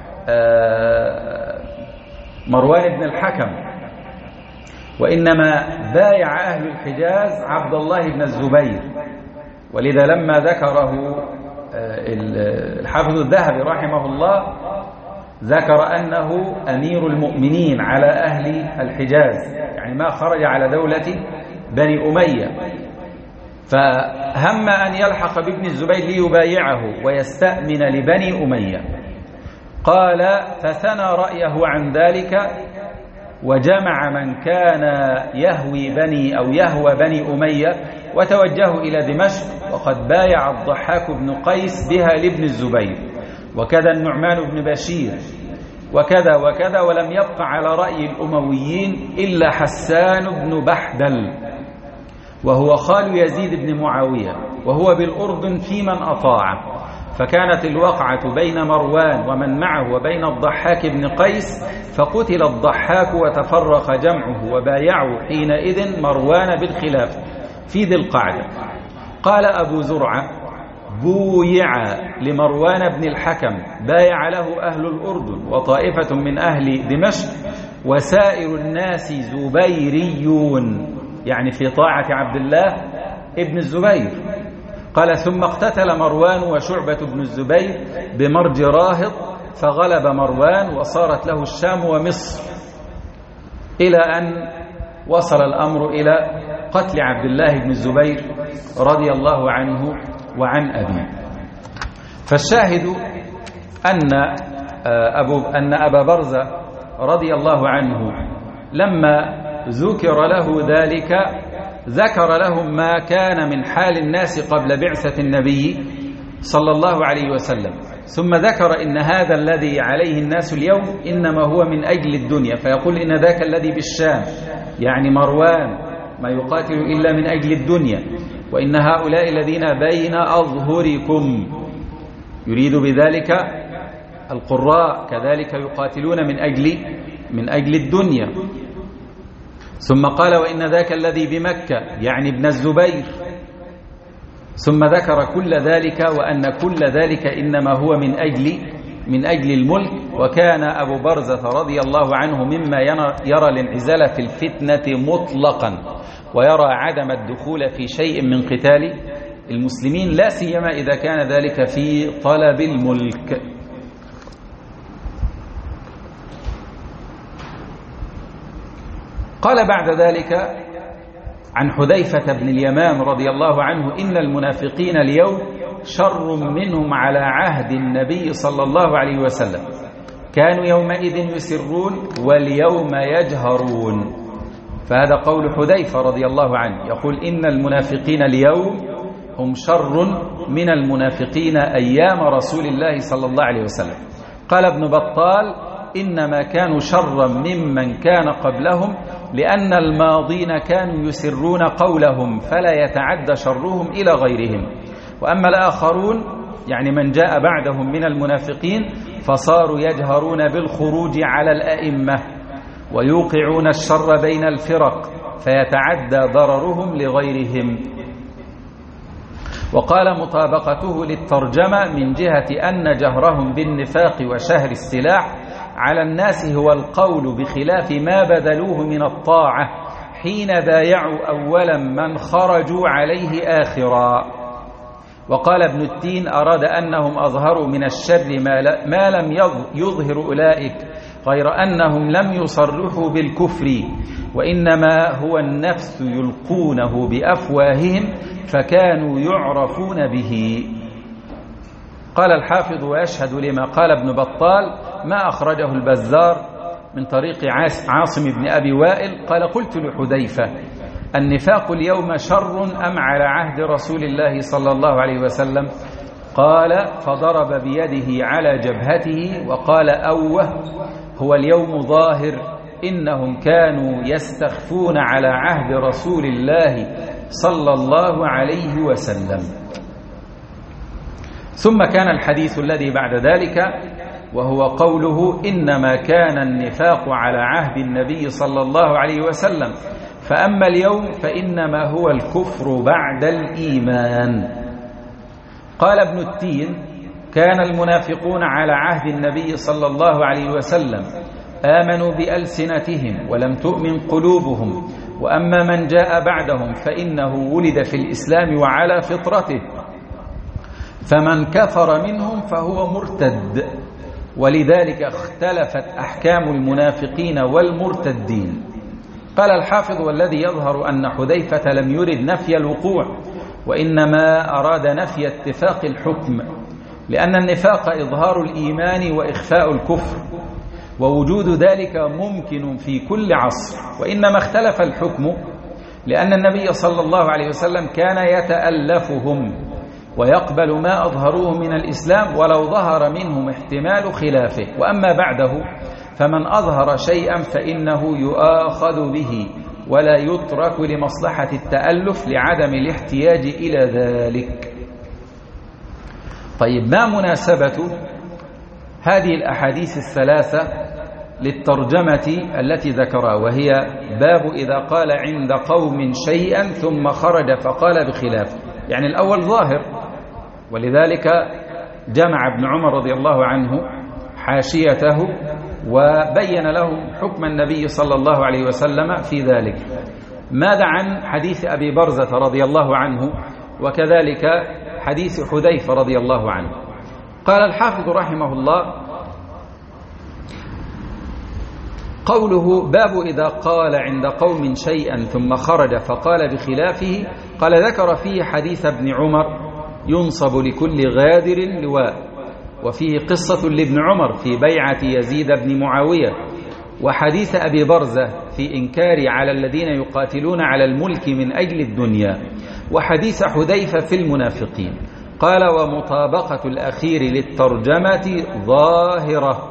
مروان بن الحكم، وإنما بايع أهل الحجاز عبد الله بن الزبير. ولذا لما ذكره الحافظ الذهبي رحمه الله ذكر أنه أمير المؤمنين على أهل الحجاز، يعني ما خرج على دولة بني أمية، فهم أن يلحق بابن الزبير ليبايعه ويستأمن لبني أمية. قال: فثنى رأيه عن ذلك، وجمع من كان يهوي بني أو يهوى بني أمية وتوجهوا إلى دمشق، وقد بايع الضحاك بن قيس بها لابن الزبير، وكذا النعمان بن بشير، وكذا وكذا، ولم يبق على رأي الأمويين إلا حسان بن بحدل، وهو خال يزيد بن معاوية، وهو بالأردن في من أطاعه. فكانت الوقعة بين مروان ومن معه وبين الضحاك بن قيس، فقتل الضحاك وتفرق جمعه، وبايعوا حينئذ مروان بالخلاف في ذي القعدة. قال أبو زرعة: بويع لمروان بن الحكم، بايع له أهل الأردن وطائفة من أهل دمشق، وسائر الناس زبيريون، يعني في طاعة عبد الله ابن الزبير. قال: ثم اقتتل مروان وشعبة بن الزبير بمرج راهط، فغلب مروان وصارت له الشام ومصر، إلى أن وصل الأمر إلى قتل عبد الله بن الزبير رضي الله عنه وعن أبيه. فالشاهد أن أبو أن أبا برزة رضي الله عنه لما ذكر له ذلك ذكر لهم ما كان من حال الناس قبل بعثة النبي صلى الله عليه وسلم، ثم ذكر إن هذا الذي عليه الناس اليوم إنما هو من أجل الدنيا، فيقول إن ذاك الذي بالشام يعني مروان ما يقاتل إلا من أجل الدنيا، وإن هؤلاء الذين بين أظهركم يريد بذلك القراء كذلك يقاتلون من أجل من أجل الدنيا. ثم قال: وإن ذاك الذي بمكة يعني ابن الزبير ثم ذكر كل ذلك وأن كل ذلك إنما هو من أجل من أجل الملك. وكان أبو برزة رضي الله عنه مما يرى الانعزال في الفتنة مطلقا، ويرى عدم الدخول في شيء من قتال المسلمين، لا سيما إذا كان ذلك في طلب الملك. قال بعد ذلك عن حذيفة بن اليمان رضي الله عنه: إن المنافقين اليوم شر منهم على عهد النبي صلى الله عليه وسلم، كانوا يومئذ يسرون واليوم يجهرون. فهذا قول حذيفة رضي الله عنه، يقول إن المنافقين اليوم هم شر من المنافقين أيام رسول الله صلى الله عليه وسلم. قال ابن بطال: إنما كانوا شرا ممن كان قبلهم، لأن الماضين كانوا يسرون قولهم فلا يتعدى شرهم إلى غيرهم، وأما الآخرون يعني من جاء بعدهم من المنافقين فصاروا يجهرون بالخروج على الأئمة ويوقعون الشر بين الفرق فيتعدى ضررهم لغيرهم. وقال: مطابقته للترجمة من جهة أن جهرهم بالنفاق وشهر السلاح على الناس هو القول بخلاف ما بذلوه من الطاعة حين بايعوا أولا من خرجوا عليه آخرا. وقال ابن التين: أراد أنهم أظهروا من الشر ما لم يظهر أولئك، غير أنهم لم يصرحوا بالكفر، وإنما هو النفس يلقونه بأفواههم فكانوا يعرفون به. قال الحافظ: ويشهد لما قال ابن بطال ما أخرجه البزار من طريق عاصم بن أبي وائل قال: قلت لحذيفة: النفاق اليوم شر أم على عهد رسول الله صلى الله عليه وسلم؟ قال: فضرب بيده على جبهته وقال: أوه، هو اليوم ظاهر، إنهم كانوا يستخفون على عهد رسول الله صلى الله عليه وسلم. ثم كان الحديث الذي بعد ذلك وهو قوله: إنما كان النفاق على عهد النبي صلى الله عليه وسلم، فأما اليوم فإنما هو الكفر بعد الإيمان. قال ابن التين: كان المنافقون على عهد النبي صلى الله عليه وسلم آمنوا بألسنتهم ولم تؤمن قلوبهم، وأما من جاء بعدهم فإنه ولد في الإسلام وعلى فطرته، فمن كفر منهم فهو مرتد، ولذلك اختلفت أحكام المنافقين والمرتدين. قال الحافظ: والذي يظهر أن حذيفة لم يرد نفي الوقوع، وإنما أراد نفي اتفاق الحكم، لأن النفاق إظهار الإيمان وإخفاء الكفر، ووجود ذلك ممكن في كل عصر، وإنما اختلف الحكم لأن النبي صلى الله عليه وسلم كان يتألفهم ويقبل ما أظهروه من الإسلام ولو ظهر منهم احتمال خلافه، وأما بعده فمن أظهر شيئا فإنه يؤاخذ به ولا يترك لمصلحة التألف لعدم الاحتياج إلى ذلك. طيب، ما مناسبة هذه الأحاديث الثلاثة للترجمة التي ذكرها، وهي باب إذا قال عند قوم شيئا ثم خرج فقال بخلافه؟ يعني الأول ظاهر، ولذلك جمع ابن عمر رضي الله عنه حاشيته وبين لهم حكم النبي صلى الله عليه وسلم في ذلك. ماذا عن حديث أبي برزة رضي الله عنه وكذلك حديث حذيفة رضي الله عنه؟ قال الحافظ رحمه الله: قوله باب إذا قال عند قوم شيئا ثم خرج فقال بخلافه، قال: ذكر فيه حديث ابن عمر ينصب لكل غادر لواء، وفيه قصة لابن عمر في بيعة يزيد بن معاوية، وحديث أبي برزة في إنكار على الذين يقاتلون على الملك من أجل الدنيا، وحديث حذيفة في المنافقين. قال: ومطابقة الأخير للترجمة ظاهرة،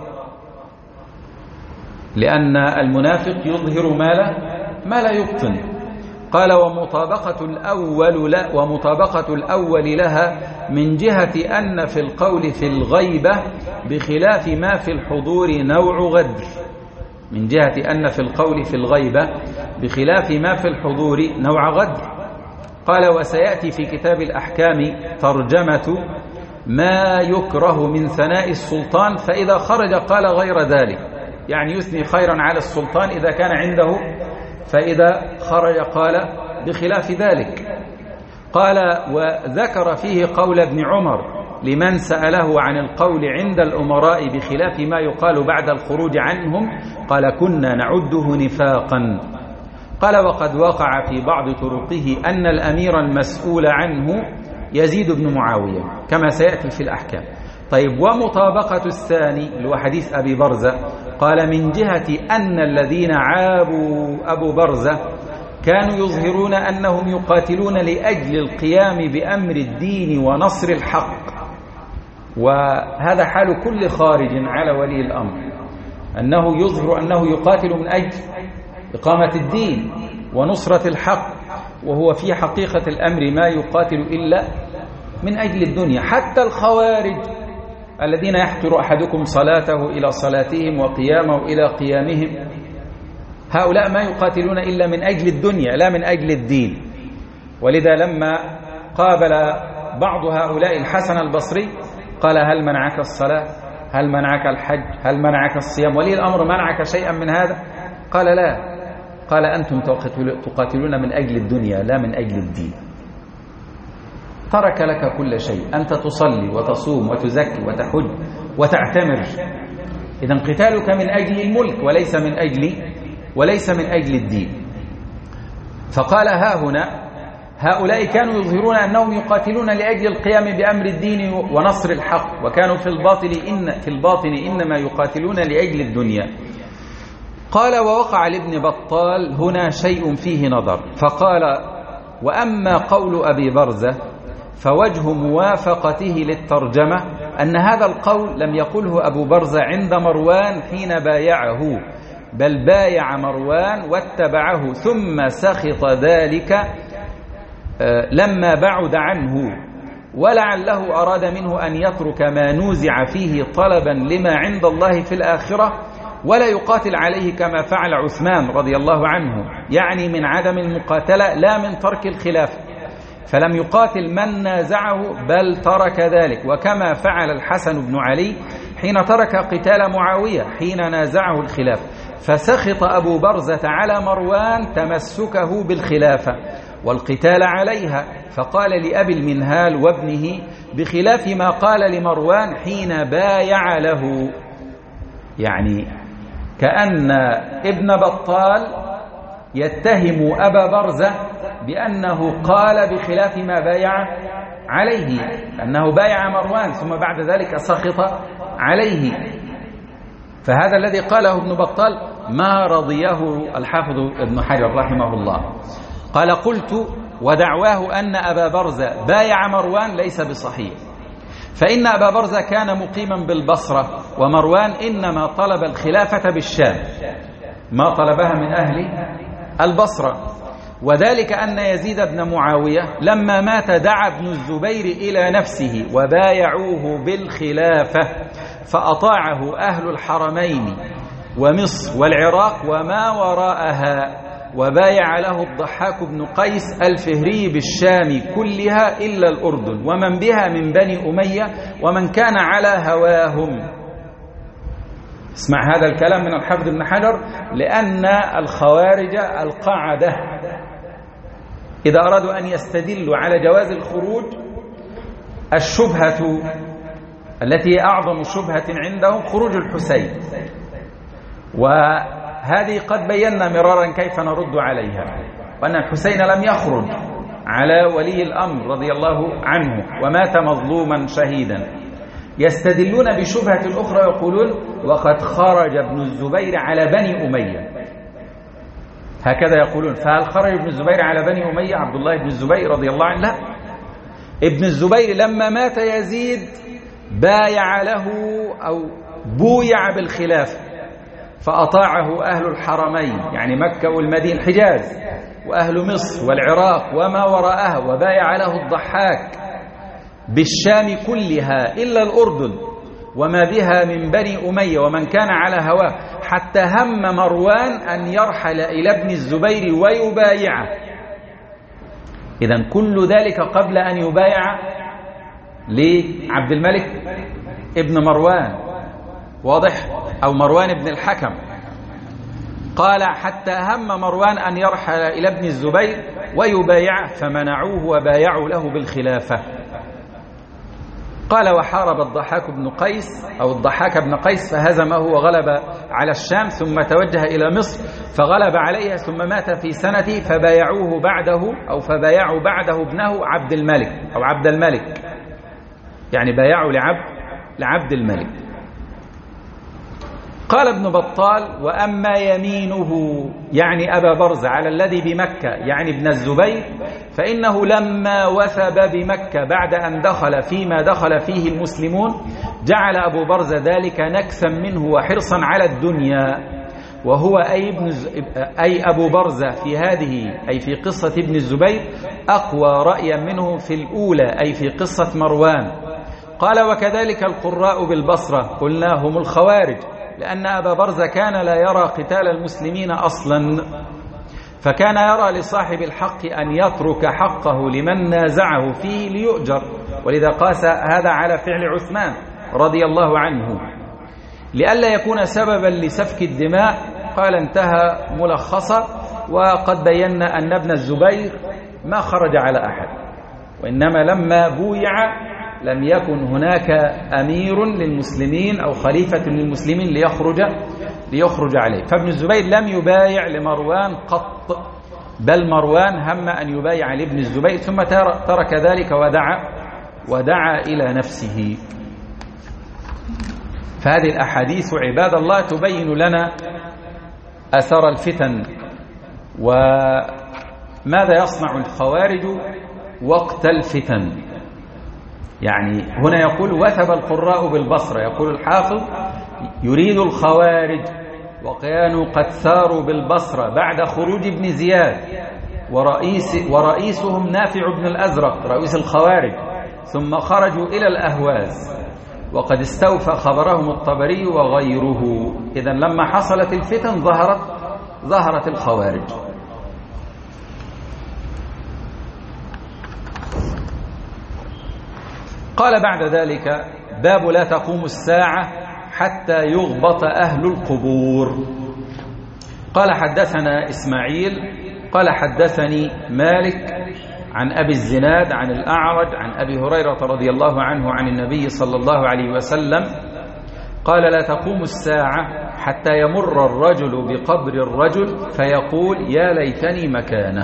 لأن المنافق يظهر ما لا, ما لا يبطن. قال: ومطابقة الأول لا ومطابقة الأول لها من جهة أن في القول في الغيبة بخلاف ما في الحضور نوع غدر، من جهة أن في القول في الغيبة بخلاف ما في الحضور نوع غدر. قال: وسيأتي في كتاب الأحكام ترجمة ما يكره من ثناء السلطان، فإذا خرج قال غير ذلك، يعني يثني خيرا على السلطان إذا كان عنده، فإذا خرج قال بخلاف ذلك. قال: وذكر فيه قول ابن عمر لمن سأله عن القول عند الأمراء بخلاف ما يقال بعد الخروج عنهم، قال: كنا نعده نفاقا. قال: وقد وقع في بعض طرقه أن الأمير المسؤول عنه يزيد بن معاوية كما سيأتي في الأحكام. طيب، ومطابقة الثاني اللي هو حديث أبي برزة، قال: من جهة أن الذين عابوا أبو برزة كانوا يظهرون أنهم يقاتلون لأجل القيام بأمر الدين ونصر الحق، وهذا حال كل خارج على ولي الأمر، أنه يظهر أنه يقاتل من أجل إقامة الدين ونصرة الحق، وهو في حقيقة الأمر ما يقاتل إلا من أجل الدنيا. حتى الخوارج الذين يحقر أحدكم صلاته إلى صلاتهم وقيامه إلى قيامهم، هؤلاء ما يقاتلون إلا من أجل الدنيا لا من أجل الدين. ولذا لما قابل بعض هؤلاء الحسن البصري قال: هل منعك الصلاة؟ هل منعك الحج؟ هل منعك الصيام؟ ولي الأمر منعك شيئا من هذا؟ قال: لا. قال: أنتم تقاتلون من أجل الدنيا لا من أجل الدين. ترك لك كل شيء، أنت تصلي وتصوم وتزكي وتحج وتعتمر، إذن قتالك من أجل الملك وليس من أجل وليس من أجل الدين. فقال: ها هنا هؤلاء كانوا يظهرون أنهم يقاتلون لأجل القيام بأمر الدين ونصر الحق، وكانوا في الباطن إن في الباطن إنما يقاتلون لأجل الدنيا. قال: ووقع لابن بطال هنا شيء فيه نظر، فقال: وأما قول أبي برزة فوجه موافقته للترجمة أن هذا القول لم يقله أبو برزة عند مروان حين بايعه، بل بايع مروان واتبعه ثم سخط ذلك لما بعد عنه، ولعله أراد منه أن يترك ما نوزع فيه طلبا لما عند الله في الآخرة، ولا يقاتل عليه كما فعل عثمان رضي الله عنه، يعني من عدم المقاتلة لا من ترك الخلافة، فلم يقاتل من نازعه بل ترك ذلك، وكما فعل الحسن بن علي حين ترك قتال معاوية حين نازعه الخلافة. فسخط أبو برزة على مروان تمسكه بالخلافة والقتال عليها، فقال لأبي المنهال وابنه بخلاف ما قال لمروان حين بايع له. يعني كأن ابن بطال يتهم أبا برزة بأنه قال بخلاف ما بايع عليه، أنه بايع مروان ثم بعد ذلك سخط عليه. فهذا الذي قاله ابن بطال ما رضيه الحافظ ابن حجر رحمه الله. قال: قلت: ودعواه أن أبا برزة بايع مروان ليس بصحيح، فإن أبا برزة كان مقيما بالبصرة، ومروان إنما طلب الخلافة بالشام، ما طلبها من أهل البصرة، وذلك أن يزيد بن معاوية لما مات دعا ابن الزبير إلى نفسه وبايعوه بالخلافة، فأطاعه أهل الحرمين ومصر والعراق وما وراءها، وبايع له الضحاك بن قيس الفهري بالشام كلها إلا الأردن ومن بها من بني أمية ومن كان على هواهم. اسمع هذا الكلام من الحافظ ابن حجر، لأن الخوارج القاعدة إذا أرادوا أن يستدلوا على جواز الخروج، الشبهة التي أعظم شبهة عندهم خروج الحسين، وهذه قد بينا مرارا كيف نرد عليها، وأن الحسين لم يخرج على ولي الأمر رضي الله عنه ومات مظلوما شهيدا. يستدلون بشبهة أخرى يقولون: وقد خرج ابن الزبير على بني أمية، هكذا يقولون. فهل خرج ابن الزبير على بني أمية عبد الله بن الزبير رضي الله عنه؟ لا، ابن الزبير لما مات يزيد بايع له أو بويع بالخلافة، فأطاعه أهل الحرمين يعني مكة والمدينة الحجاز وأهل مصر والعراق وما وراءها، وبايع له الضحاك بالشام كلها إلا الأردن وما بها من بني أمية ومن كان على هواه، حتى هم مروان أن يرحل إلى ابن الزبير ويبايعه، إذن كل ذلك قبل أن يبايع لعبد الملك ابن مروان، واضح؟ أو مروان ابن الحكم. قال حتى هم مروان أن يرحل إلى ابن الزبير ويبايعه فمنعوه وبايعوا له بالخلافة. قال وحارب الضحاك بن قيس أو الضحاك بن قيس فهزمه وغلب على الشام، ثم توجه إلى مصر فغلب عليها، ثم مات في سنة فبايعوه بعده أو فبايعوا بعده ابنه عبد الملك أو عبد الملك، يعني بايعوا لعبد لعبد الملك. قال ابن بطال وأما يمينه يعني أبا برزة على الذي بمكة يعني ابن الزبير فإنه لما وثب بمكة بعد أن دخل فيما دخل فيه المسلمون جعل أبو برزة ذلك نكسا منه وحرصا على الدنيا، وهو أي, ابن أي أبو برزة في هذه أي في قصة ابن الزبير أقوى رأيا منه في الأولى أي في قصة مروان. قال وكذلك القراء بالبصرة قلنا هم الخوارج، لأن أبا برزة كان لا يرى قتال المسلمين أصلا، فكان يرى لصاحب الحق أن يترك حقه لمن نازعه فيه ليؤجر، ولذا قاس هذا على فعل عثمان رضي الله عنه لئلا يكون سببا لسفك الدماء. قال انتهى ملخصا، وقد بينا أن ابن الزبير ما خرج على أحد، وإنما لما بويع لم يكن هناك أمير للمسلمين أو خليفة للمسلمين ليخرج ليخرج عليه، فابن الزبير لم يبايع لمروان قط، بل مروان هم أن يبايع لابن الزبير ثم ترك ذلك ودعا ودعا إلى نفسه. فهذه الأحاديث عباد الله تبين لنا أثر الفتن وماذا يصنع الخوارج وقت الفتن. يعني هنا يقول وثب القراء بالبصرة، يقول الحافظ يريد الخوارج وكانوا قد ثاروا بالبصرة بعد خروج ابن زياد ورئيس ورئيسهم نافع بن الأزرق رئيس الخوارج، ثم خرجوا إلى الأهواز وقد استوفى خبرهم الطبري وغيره. إذن لما حصلت الفتن ظهرت ظهرت الخوارج. قال بعد ذلك باب لا تقوم الساعة حتى يغبط أهل القبور. قال حدثنا إسماعيل قال حدثني مالك عن أبي الزناد عن الأعرج عن أبي هريرة رضي الله عنه عن النبي صلى الله عليه وسلم قال لا تقوم الساعة حتى يمر الرجل بقبر الرجل فيقول يا ليتني مكانه.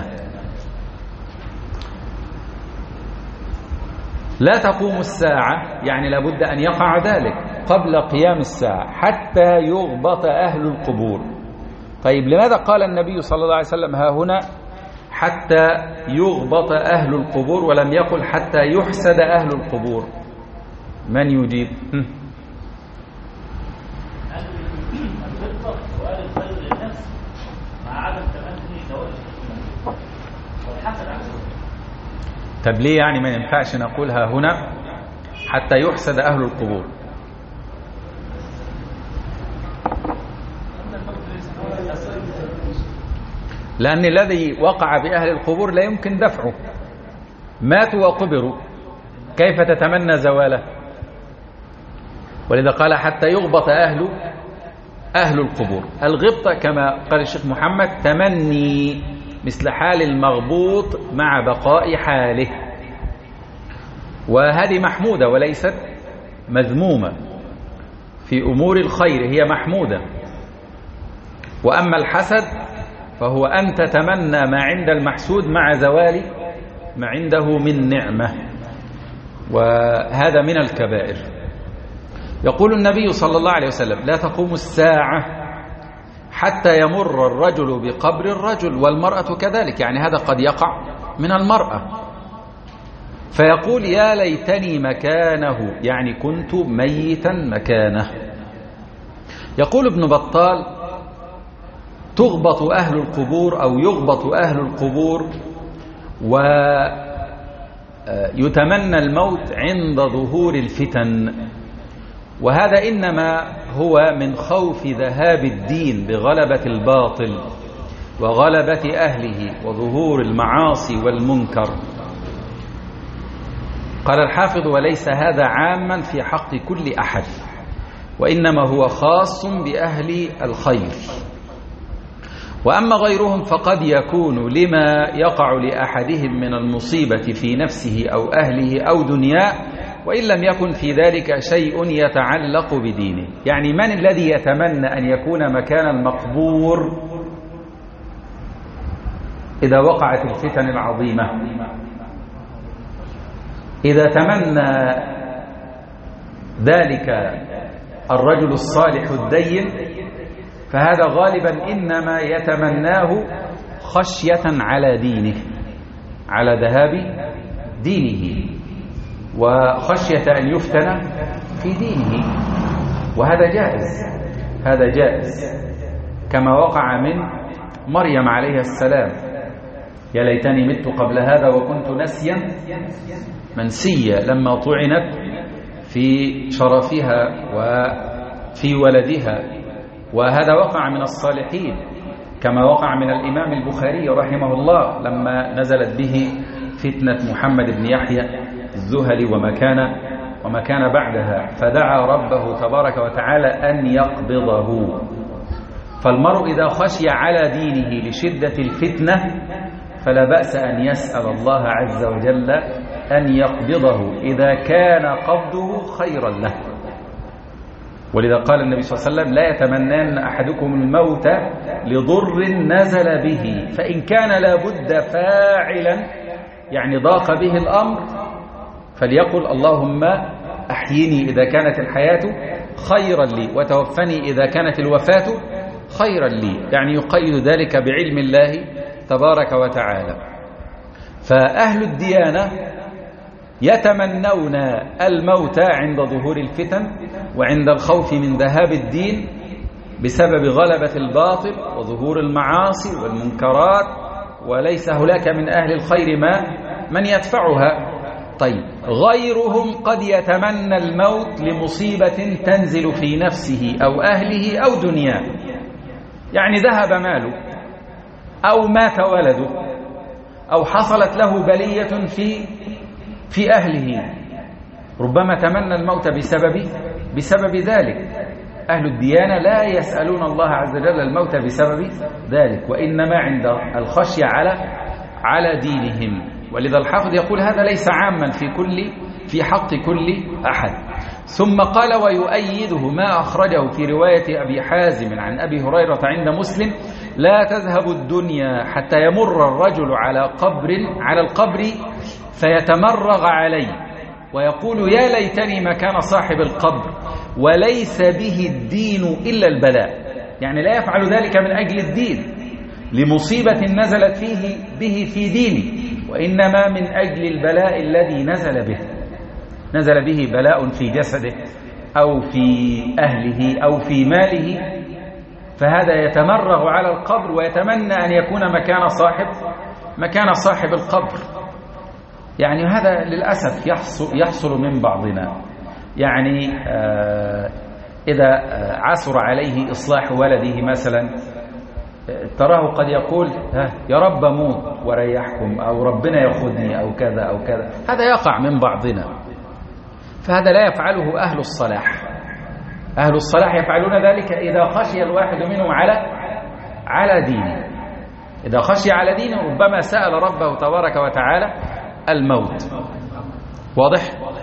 لا تقوم الساعة يعني لابد أن يقع ذلك قبل قيام الساعة حتى يغبط أهل القبور. طيب لماذا قال النبي صلى الله عليه وسلم ها هنا حتى يغبط أهل القبور ولم يقل حتى يحسد أهل القبور؟ من يجيب؟ طب ليه يعني ما ينفعش نقولها هنا حتى يحسد أهل القبور؟ لأن الذي وقع بأهل القبور لا يمكن دفعه، ماتوا وقبروا، كيف تتمنى زواله؟ ولذا قال حتى يغبط أهل أهل القبور. الغبطة كما قال الشيخ محمد تمني مثل حال المغبوط مع بقاء حاله، وهذه محمودة وليست مذمومة، في أمور الخير هي محمودة. وأما الحسد فهو أن تتمنى ما عند المحسود مع زوال ما عنده من نعمة، وهذا من الكبائر. يقول النبي صلى الله عليه وسلم لا تقوم الساعة حتى يمر الرجل بقبر الرجل والمرأة كذلك، يعني هذا قد يقع من المرأة، فيقول يا ليتني مكانه يعني كنت ميتا مكانه. يقول ابن بطال تغبط أهل القبور أو يغبط أهل القبور ويتمنى الموت عند ظهور الفتن، وهذا إنما هو من خوف ذهاب الدين بغلبة الباطل، وغلبة أهله وظهور المعاصي والمنكر. قال الحافظ: وليس هذا عاما في حق كل أحد، وإنما هو خاص بأهل الخير. وأما غيرهم فقد يكون لما يقع لأحدهم من المصيبة في نفسه أو أهله أو دنياه، وإن لم يكن في ذلك شيء يتعلق بدينه. يعني من الذي يتمنى أن يكون مكان المقبور إذا وقعت الفتن العظيمة؟ إذا تمنى ذلك الرجل الصالح الدين فهذا غالبا إنما يتمناه خشية على دينه، على ذهاب دينه، وخشية أن يفتن في دينه، وهذا جائز، هذا جائز كما وقع من مريم عليه السلام: يا ليتني مت قبل هذا وكنت نسيا منسيا، لما طعنت في شرفها وفي ولدها. وهذا وقع من الصالحين كما وقع من الإمام البخاري رحمه الله لما نزلت به فتنة محمد بن يحيى الذهلي وما كان وما كان بعدها، فدعا ربه تبارك وتعالى أن يقبضه. فالمرء إذا خشي على دينه لشدة الفتنة فلا بأس أن يسأل الله عز وجل أن يقبضه إذا كان قبضه خيرا له. ولذا قال النبي صلى الله عليه وسلم: لا يتمنن أحدكم الموت لضر نزل به، فإن كان لابد فاعلا، يعني ضاق به الأمر، فليقل: اللهم أحيني إذا كانت الحياة خيرا لي، وتوفني إذا كانت الوفاة خيرا لي. يعني يقيد ذلك بعلم الله تبارك وتعالى. فأهل الديانة يتمنون الموت عند ظهور الفتن وعند الخوف من ذهاب الدين بسبب غلبة الباطل وظهور المعاصي والمنكرات، وليس هناك من أهل الخير ما من يدفعها. طيب، غيرهم قد يتمنى الموت لمصيبة تنزل في نفسه أو أهله أو دنياه، يعني ذهب ماله أو مات ولده أو حصلت له بلية في في أهله، ربما تمنى الموت بسبب بسبب ذلك. أهل الديانة لا يسألون الله عز وجل الموت بسبب ذلك، وإنما عند الخشية على على دينهم. ولذا الحافظ يقول: هذا ليس عاما في كل في حق كل أحد. ثم قال: ويؤيده ما أخرجه في رواية أبي حازم عن أبي هريرة عند مسلم: لا تذهب الدنيا حتى يمر الرجل على قبر على القبر فيتمرغ عليه ويقول: يا ليتني مكان صاحب القبر، وليس به الدين إلا البلاء. يعني لا يفعل ذلك من أجل الدين لمصيبة نزلت فيه به في دينه، وإنما من أجل البلاء الذي نزل به نزل به بلاء في جسده أو في أهله أو في ماله، فهذا يتمرغ على القبر ويتمنى أن يكون مكان صاحب مكان صاحب القبر. يعني هذا للأسف يحصل, يحصل من بعضنا. يعني آه إذا آه عسر عليه إصلاح ولده مثلا، تراه قد يقول: يا رب موت وريحكم، أو ربنا ياخذني، أو كذا أو كذا. هذا يقع من بعضنا، فهذا لا يفعله أهل الصلاح. أهل الصلاح يفعلون ذلك إذا خشي الواحد منهم على على دينه. إذا خشي على دينه ربما سأل ربه تبارك وتعالى الموت. واضح؟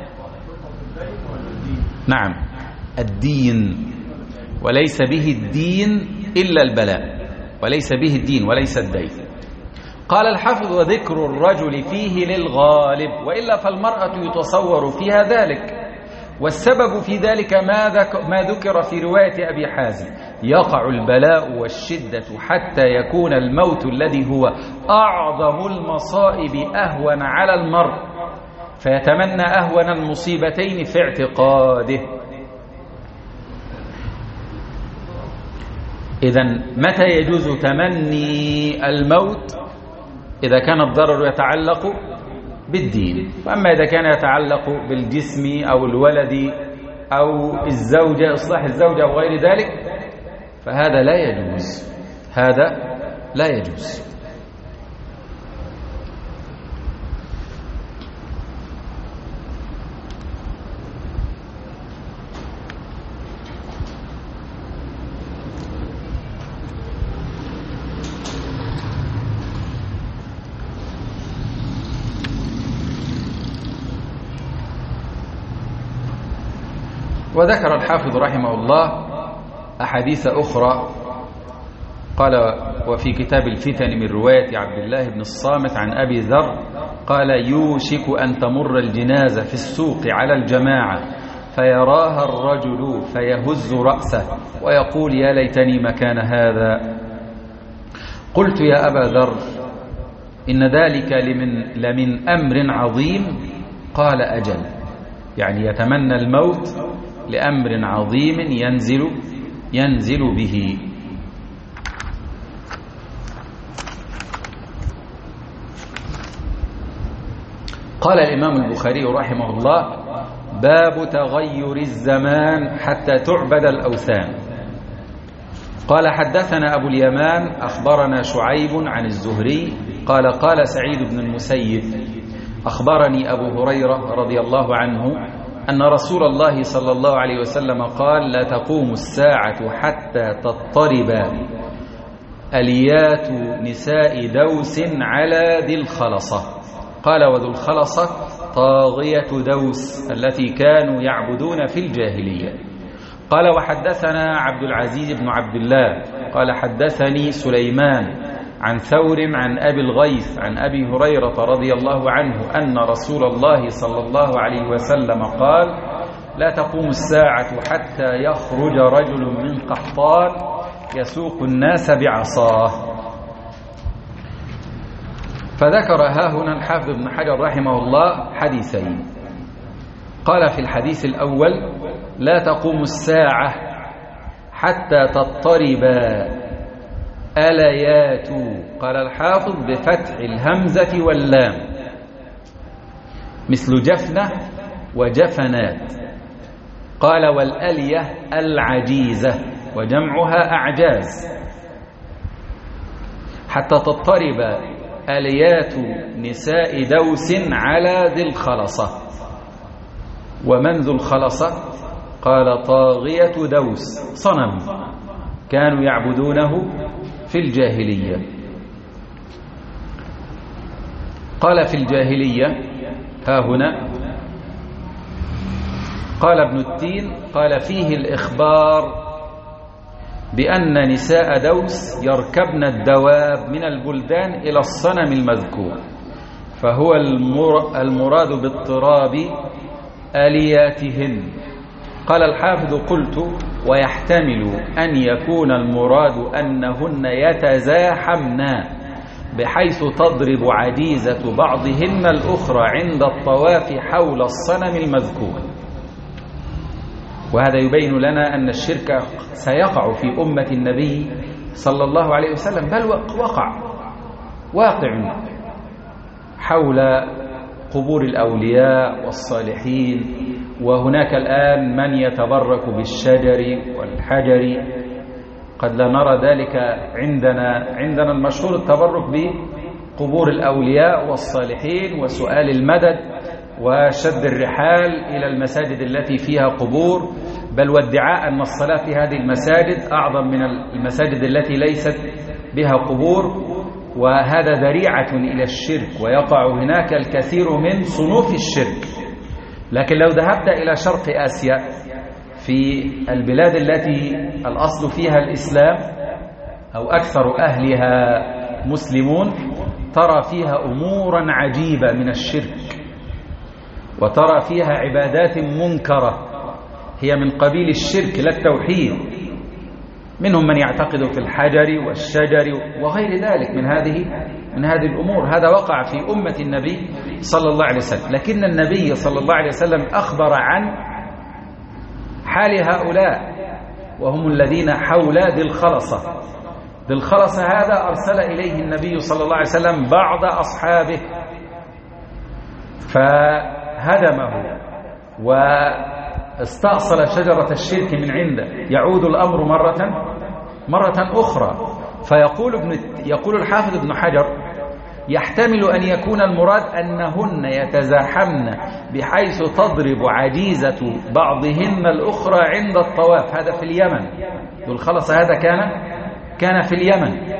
نعم، الدين، وليس به الدين إلا البلاء، وليس به الدين وليس الدين. قال الحافظ: وذكر الرجل فيه للغالب، وإلا فالمرأة يتصور فيها ذلك. والسبب في ذلك ما, ذك ما ذكر في رواية أبي حازم: يقع البلاء والشدة حتى يكون الموت الذي هو أعظم المصائب أهون على المرء، فيتمنى أهون المصيبتين في اعتقاده. إذن متى يجوز تمني الموت؟ إذا كان الضرر يتعلق بالدين. وأما إذا كان يتعلق بالجسم أو الولد أو الزوجة، إصلاح الزوجة أو غير ذلك، فهذا لا يجوز، هذا لا يجوز. وذكر الحافظ رحمه الله أحاديث أخرى، قال: وفي كتاب الفتن من رواية عبد الله بن الصامت عن أبي ذر قال: يوشك أن تمر الجنازة في السوق على الجماعة فيراها الرجل فيهز رأسه ويقول: يا ليتني مكان هذا. قلت: يا أبا ذر، إن ذلك لمن, لمن أمر عظيم. قال: أجل، يعني يتمنى الموت لأمر عظيم ينزل ينزل به. قال الإمام البخاري رحمه الله: باب تغير الزمان حتى تعبد الأوثان. قال: حدثنا أبو اليمان أخبرنا شعيب عن الزهري قال: قال سعيد بن المسيب: أخبرني أبو هريرة رضي الله عنه أن رسول الله صلى الله عليه وسلم قال: لا تقوم الساعة حتى تضطرب أليات نساء دوس على ذي الخلصة. قال: وذو الخلصة طاغية دوس التي كانوا يعبدون في الجاهلية. قال: وحدثنا عبد العزيز بن عبد الله قال: حدثني سليمان عن ثور عن أبي الغيث عن أبي هريرة رضي الله عنه أن رسول الله صلى الله عليه وسلم قال: لا تقوم الساعة حتى يخرج رجل من قحطان يسوق الناس بعصاه. فذكر ها هنا الحافظ ابن حجر رحمه الله حديثين. قال في الحديث الأول: لا تقوم الساعة حتى تضطرب أليات. قال الحافظ بفتح الهمزة واللام، مثل جفنة وجفنات. قال: والألية العجيزة وجمعها أعجاز. حتى تضطرب أليات نساء دوس على ذي الخلصة. ومن ذو الخلصة؟ قال: طاغية دوس، صنم كانوا يعبدونه في الجاهلية. قال: في الجاهلية ها هنا. قال ابن التين: قال: فيه الإخبار بأن نساء دوس يركبن الدواب من البلدان إلى الصنم المذكور، فهو المراد باضطراب آلياتهن. قال الحافظ: قلت: ويحتمل أن يكون المراد أنهن يتزاحمن بحيث تضرب عجيزة بعضهن الأخرى عند الطواف حول الصنم المذكور. وهذا يبين لنا أن الشرك سيقع في أمة النبي صلى الله عليه وسلم، بل وقع واقع حول قبور الأولياء والصالحين. وهناك الآن من يتبرك بالشجر والحجر. قد لا نرى ذلك عندنا. عندنا المشهور التبرك بقبور الأولياء والصالحين وسؤال المدد وشد الرحال إلى المساجد التي فيها قبور، بل وادعاء أن الصلاة في هذه المساجد أعظم من المساجد التي ليست بها قبور. وهذا ذريعة إلى الشرك، ويقع هناك الكثير من صنوف الشرك. لكن لو ذهبت إلى شرق آسيا في البلاد التي الأصل فيها الإسلام أو أكثر أهلها مسلمون، ترى فيها أمورا عجيبة من الشرك، وترى فيها عبادات منكرة هي من قبيل الشرك لا التوحيد. منهم من يعتقد في الحجر والشجر وغير ذلك من هذه من هذه الأمور. هذا وقع في أمة النبي صلى الله عليه وسلم، لكن النبي صلى الله عليه وسلم أخبر عن حال هؤلاء، وهم الذين حول ذي الخلصة. ذي الخلصة هذا أرسل إليه النبي صلى الله عليه وسلم بعض أصحابه فهدمه واستأصل شجرة الشرك من عنده. يعود الأمر مرة مرة أخرى، فيقول ابن يقول الحافظ ابن حجر: يحتمل أن يكون المراد أنهن يتزاحمن بحيث تضرب عجيزة بعضهن الأخرى عند الطواف. هذا في اليمن، يقول خلص هذا كان كان في اليمن.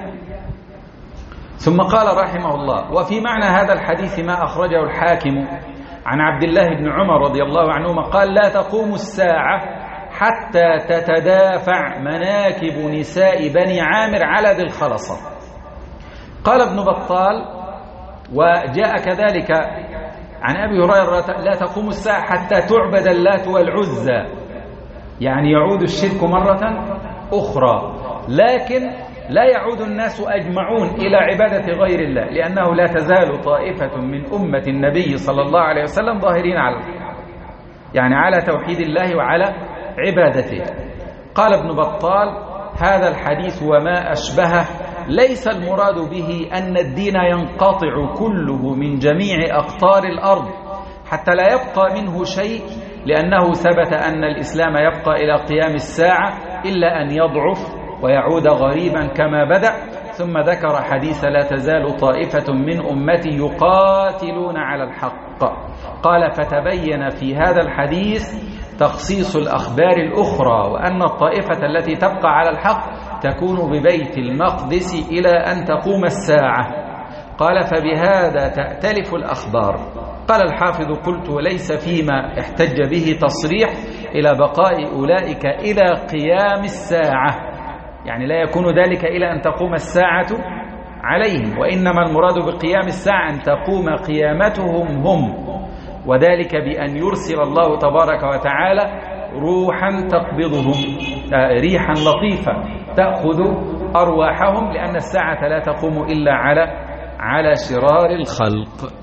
ثم قال رحمه الله: وفي معنى هذا الحديث ما أخرجه الحاكم عن عبد الله بن عمر رضي الله عنهما قال: لا تقوم الساعة حتى تتدافع مناكب نساء بني عامر على ذي الخلصة. قال ابن بطال: وجاء كذلك عن أبي هريرة: لا تقوم الساعة حتى تعبد اللات والعزى، يعني يعود الشرك مرة أخرى، لكن لا يعود الناس أجمعون إلى عبادة غير الله، لأنه لا تزال طائفة من أمة النبي صلى الله عليه وسلم ظاهرين على الحق، يعني على توحيد الله وعلى عبادته. قال ابن بطال: هذا الحديث وما أشبهه ليس المراد به أن الدين ينقطع كله من جميع أقطار الأرض حتى لا يبقى منه شيء، لأنه ثبت أن الإسلام يبقى إلى قيام الساعة إلا أن يضعف ويعود غريبا كما بدأ. ثم ذكر حديث: لا تزال طائفة من أمتي يقاتلون على الحق. قال: فتبين في هذا الحديث تخصيص الأخبار الأخرى، وأن الطائفة التي تبقى على الحق تكون ببيت المقدس إلى أن تقوم الساعة. قال: فبهذا تأتلف الأخبار. قال الحافظ: قلت: وليس فيما احتج به تصريح إلى بقاء أولئك إلى قيام الساعة، يعني لا يكون ذلك إلى أن تقوم الساعة عليهم، وإنما المراد بقيام الساعة أن تقوم قيامتهم هم، وذلك بأن يرسل الله تبارك وتعالى روحا تقبضهم، ريحا لطيفة تأخذ أرواحهم، لأن الساعة لا تقوم إلا على على شرار الخلق.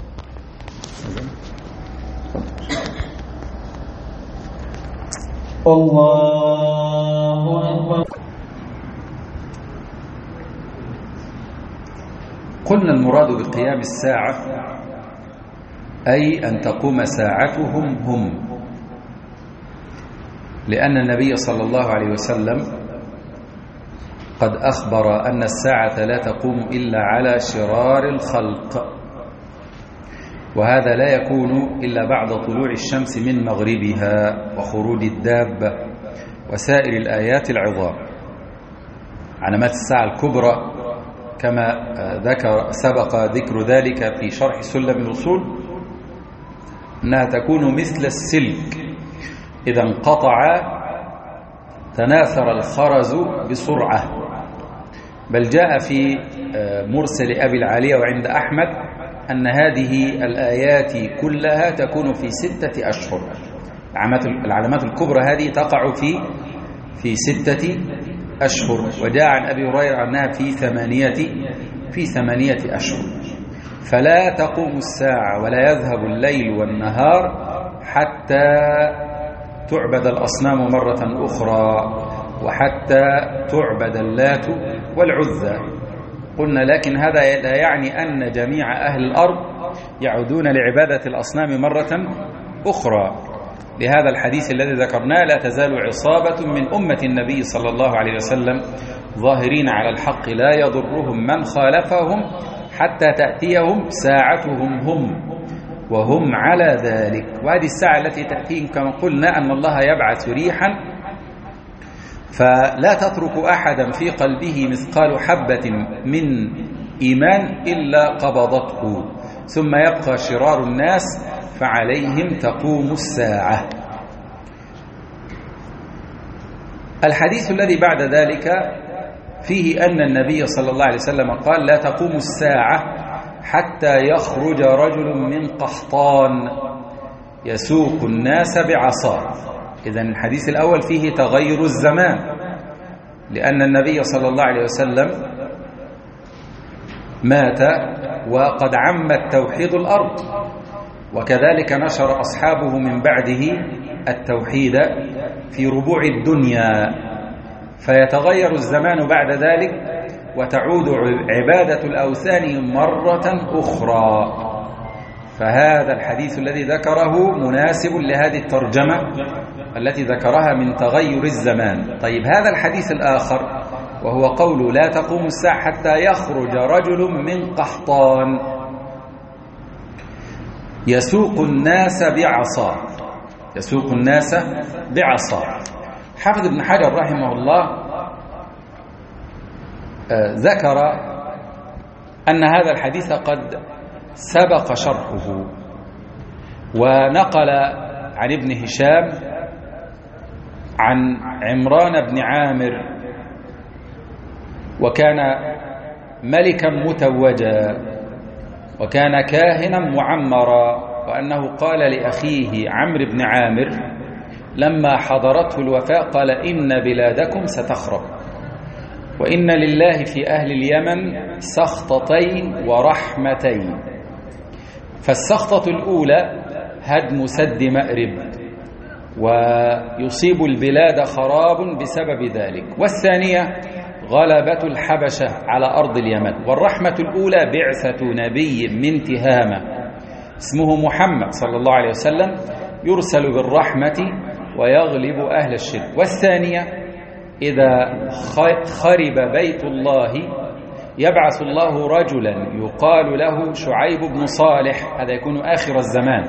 الله أكبر. قلنا المراد بقيام الساعة أي أن تقوم ساعتهم هم، لأن النبي صلى الله عليه وسلم قد أخبر أن الساعة لا تقوم إلا على شرار الخلق، وهذا لا يكون إلا بعد طلوع الشمس من مغربها وخروج الدابة وسائر الآيات العظام. علامات الساعة الكبرى كما ذكر سبق ذكر ذلك في شرح سلم الوصول أنها تكون مثل السلك إذا انقطع تناثر الخرز بسرعة، بل جاء في مرسل أبي العالية وعند أحمد أن هذه الآيات كلها تكون في ستة أشهر. العلامات الكبرى هذه تقع في في ستة أشهر، وجاء عن أبي هريرة أنها في ثمانية في ثمانية أشهر. فلا تقوم الساعة ولا يذهب الليل والنهار حتى تعبد الأصنام مرة أخرى، وحتى تعبد اللات والعزى. قلنا لكن هذا لا يعني أن جميع أهل الأرض يعودون لعبادة الأصنام مرة أخرى. لهذا الحديث الذي ذكرناه: لا تزال عصابة من أمة النبي صلى الله عليه وسلم ظاهرين على الحق لا يضرهم من خالفهم حتى تأتيهم ساعتهم هم وهم على ذلك. وهذه الساعة التي تأتيهم كما قلنا أن الله يبعث ريحا فلا تترك أحدا في قلبه مثقال حبة من إيمان إلا قبضته، ثم يبقى شرار الناس فعليهم تقوم الساعة. الحديث الذي بعد ذلك فيه أن النبي صلى الله عليه وسلم قال: لا تقوم الساعة حتى يخرج رجل من قحطان يسوق الناس بعصاه. إذن الحديث الأول فيه تغير الزمان، لأن النبي صلى الله عليه وسلم مات وقد عم التوحيد الأرض، وكذلك نشر أصحابه من بعده التوحيد في ربوع الدنيا، فيتغير الزمان بعد ذلك وتعود عبادة الأوثان مرة أخرى. فهذا الحديث الذي ذكره مناسب لهذه الترجمة التي ذكرها من تغير الزمان. طيب، هذا الحديث الآخر وهو قول لا تقوم الساعة حتى يخرج رجل من قحطان يسوق الناس بعصا يسوق الناس بعصا. حافظ ابن حجر رحمه الله ذكر أن هذا الحديث قد سبق شرحه، ونقل عن ابن هشام عن عمران بن عامر، وكان ملكا متوجا وكان كاهنا معمرا، وأنه قال لأخيه عمرو بن عامر لما حضرته الوفاة قال إن بلادكم ستخرب، وإن لله في أهل اليمن سخطتين ورحمتين. فالسخطة الأولى هدم سد مأرب ويصيب البلاد خراب بسبب ذلك، والثانية غلبة الحبشة على أرض اليمن. والرحمة الأولى بعثة نبي من تهامة اسمه محمد صلى الله عليه وسلم يرسل بالرحمة ويغلب أهل الشرك. والثانية إذا خرب بيت الله يبعث الله رجلا يقال له شعيب بن صالح، هذا يكون آخر الزمان،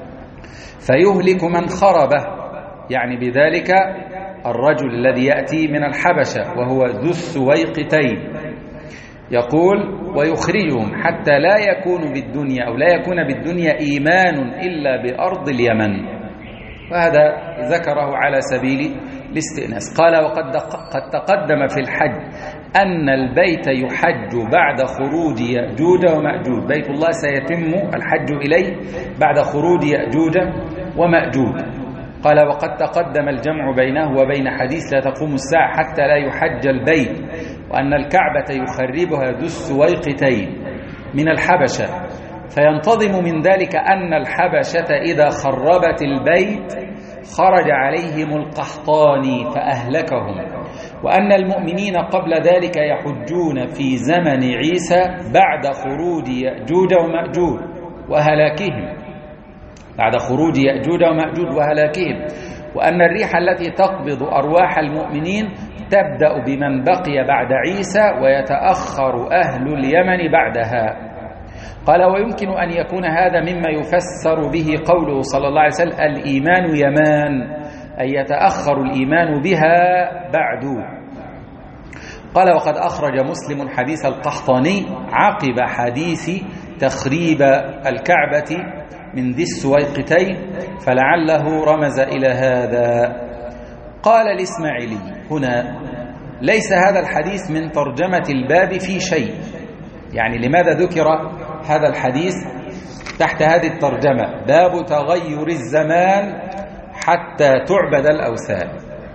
فيهلك من خربه، يعني بذلك الرجل الذي يأتي من الحبشة وهو ذو السويقتين، يقول ويخرجهم حتى لا يكون بالدنيا أو لا يكون بالدنيا إيمان إلا بأرض اليمن. وهذا ذكره على سبيل الاستئناس. قال وقد قد تقدم في الحج أن البيت يحج بعد خروج يأجوج ومأجوج، بيت الله سيتم الحج إليه بعد خروج يأجوج ومأجوج. قال وقد تقدم الجمع بينه وبين حديث لا تقوم الساعة حتى لا يحج البيت، وأن الكعبة يخربها ذو السويقتين من الحبشة، فينتظم من ذلك أن الحبشة إذا خربت البيت خرج عليهم القحطاني فأهلكهم، وأن المؤمنين قبل ذلك يحجون في زمن عيسى بعد خروج يأجوج ومأجوج وهلاكهم بعد خروج يأجوج ومأجوج وهلاكهم وأن الريح التي تقبض أرواح المؤمنين تبدأ بمن بقي بعد عيسى ويتأخر أهل اليمن بعدها. قال ويمكن أن يكون هذا مما يفسر به قوله صلى الله عليه وسلم الإيمان يمان، أي يتأخر الإيمان بها بعد. قال وقد أخرج مسلم حديث القحطاني عقب حديث تخريب الكعبة من ذي السويقتين، فلعله رمز إلى هذا. قال الإسماعيلي هنا ليس هذا الحديث من ترجمة الباب في شيء، يعني لماذا ذكر هذا الحديث تحت هذه الترجمة باب تغير الزمان حتى تعبد الأوثان؟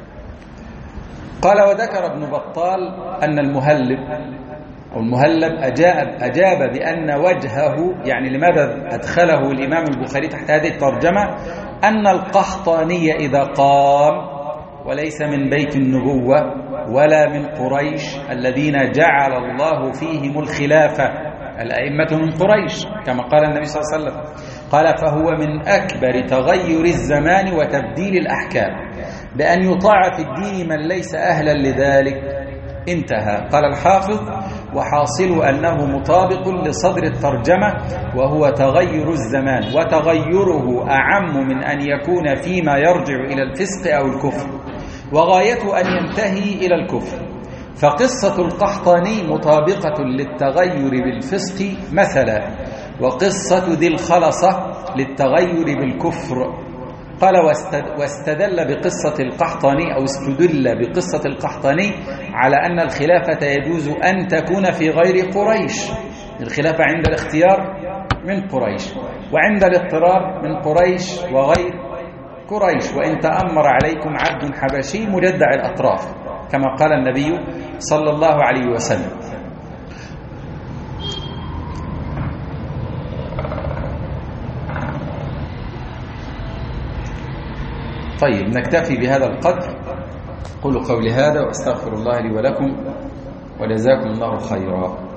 قال وذكر ابن بطال أن المهلب أو المهلب أجاب, أجاب بأن وجهه، يعني لماذا أدخله الإمام البخاري تحت هذه الترجمة، أن القحطاني إذا قام وليس من بيت النبوة ولا من قريش الذين جعل الله فيهم الخلافة، الأئمة من قريش كما قال النبي صلى الله عليه وسلم، قال فهو من أكبر تغير الزمان وتبديل الأحكام بأن يطاع في الدين من ليس أهلا لذلك. انتهى. قال الحافظ وحاصل أنه مطابق لصدر الترجمة وهو تغير الزمان، وتغيره أعم من أن يكون فيما يرجع إلى الفسق أو الكفر، وغايته أن ينتهي إلى الكفر. فقصة القحطاني مطابقة للتغير بالفسق مثلا، وقصة ذي الخلصة للتغير بالكفر. قال واستدل بقصة القحطاني أو استدل بقصة القحطاني على أن الخلافة يجوز أن تكون في غير قريش، الخلافة عند الاختيار من قريش، وعند الاضطرار من قريش وغير قريش، وإن تأمر عليكم عبد حبشي مجدع الأطراف كما قال النبي صلى الله عليه وسلم. طيب نكتفي بهذا القدر. قولوا قولي هذا وأستغفر الله لي ولكم وجزاكم الله خيرا.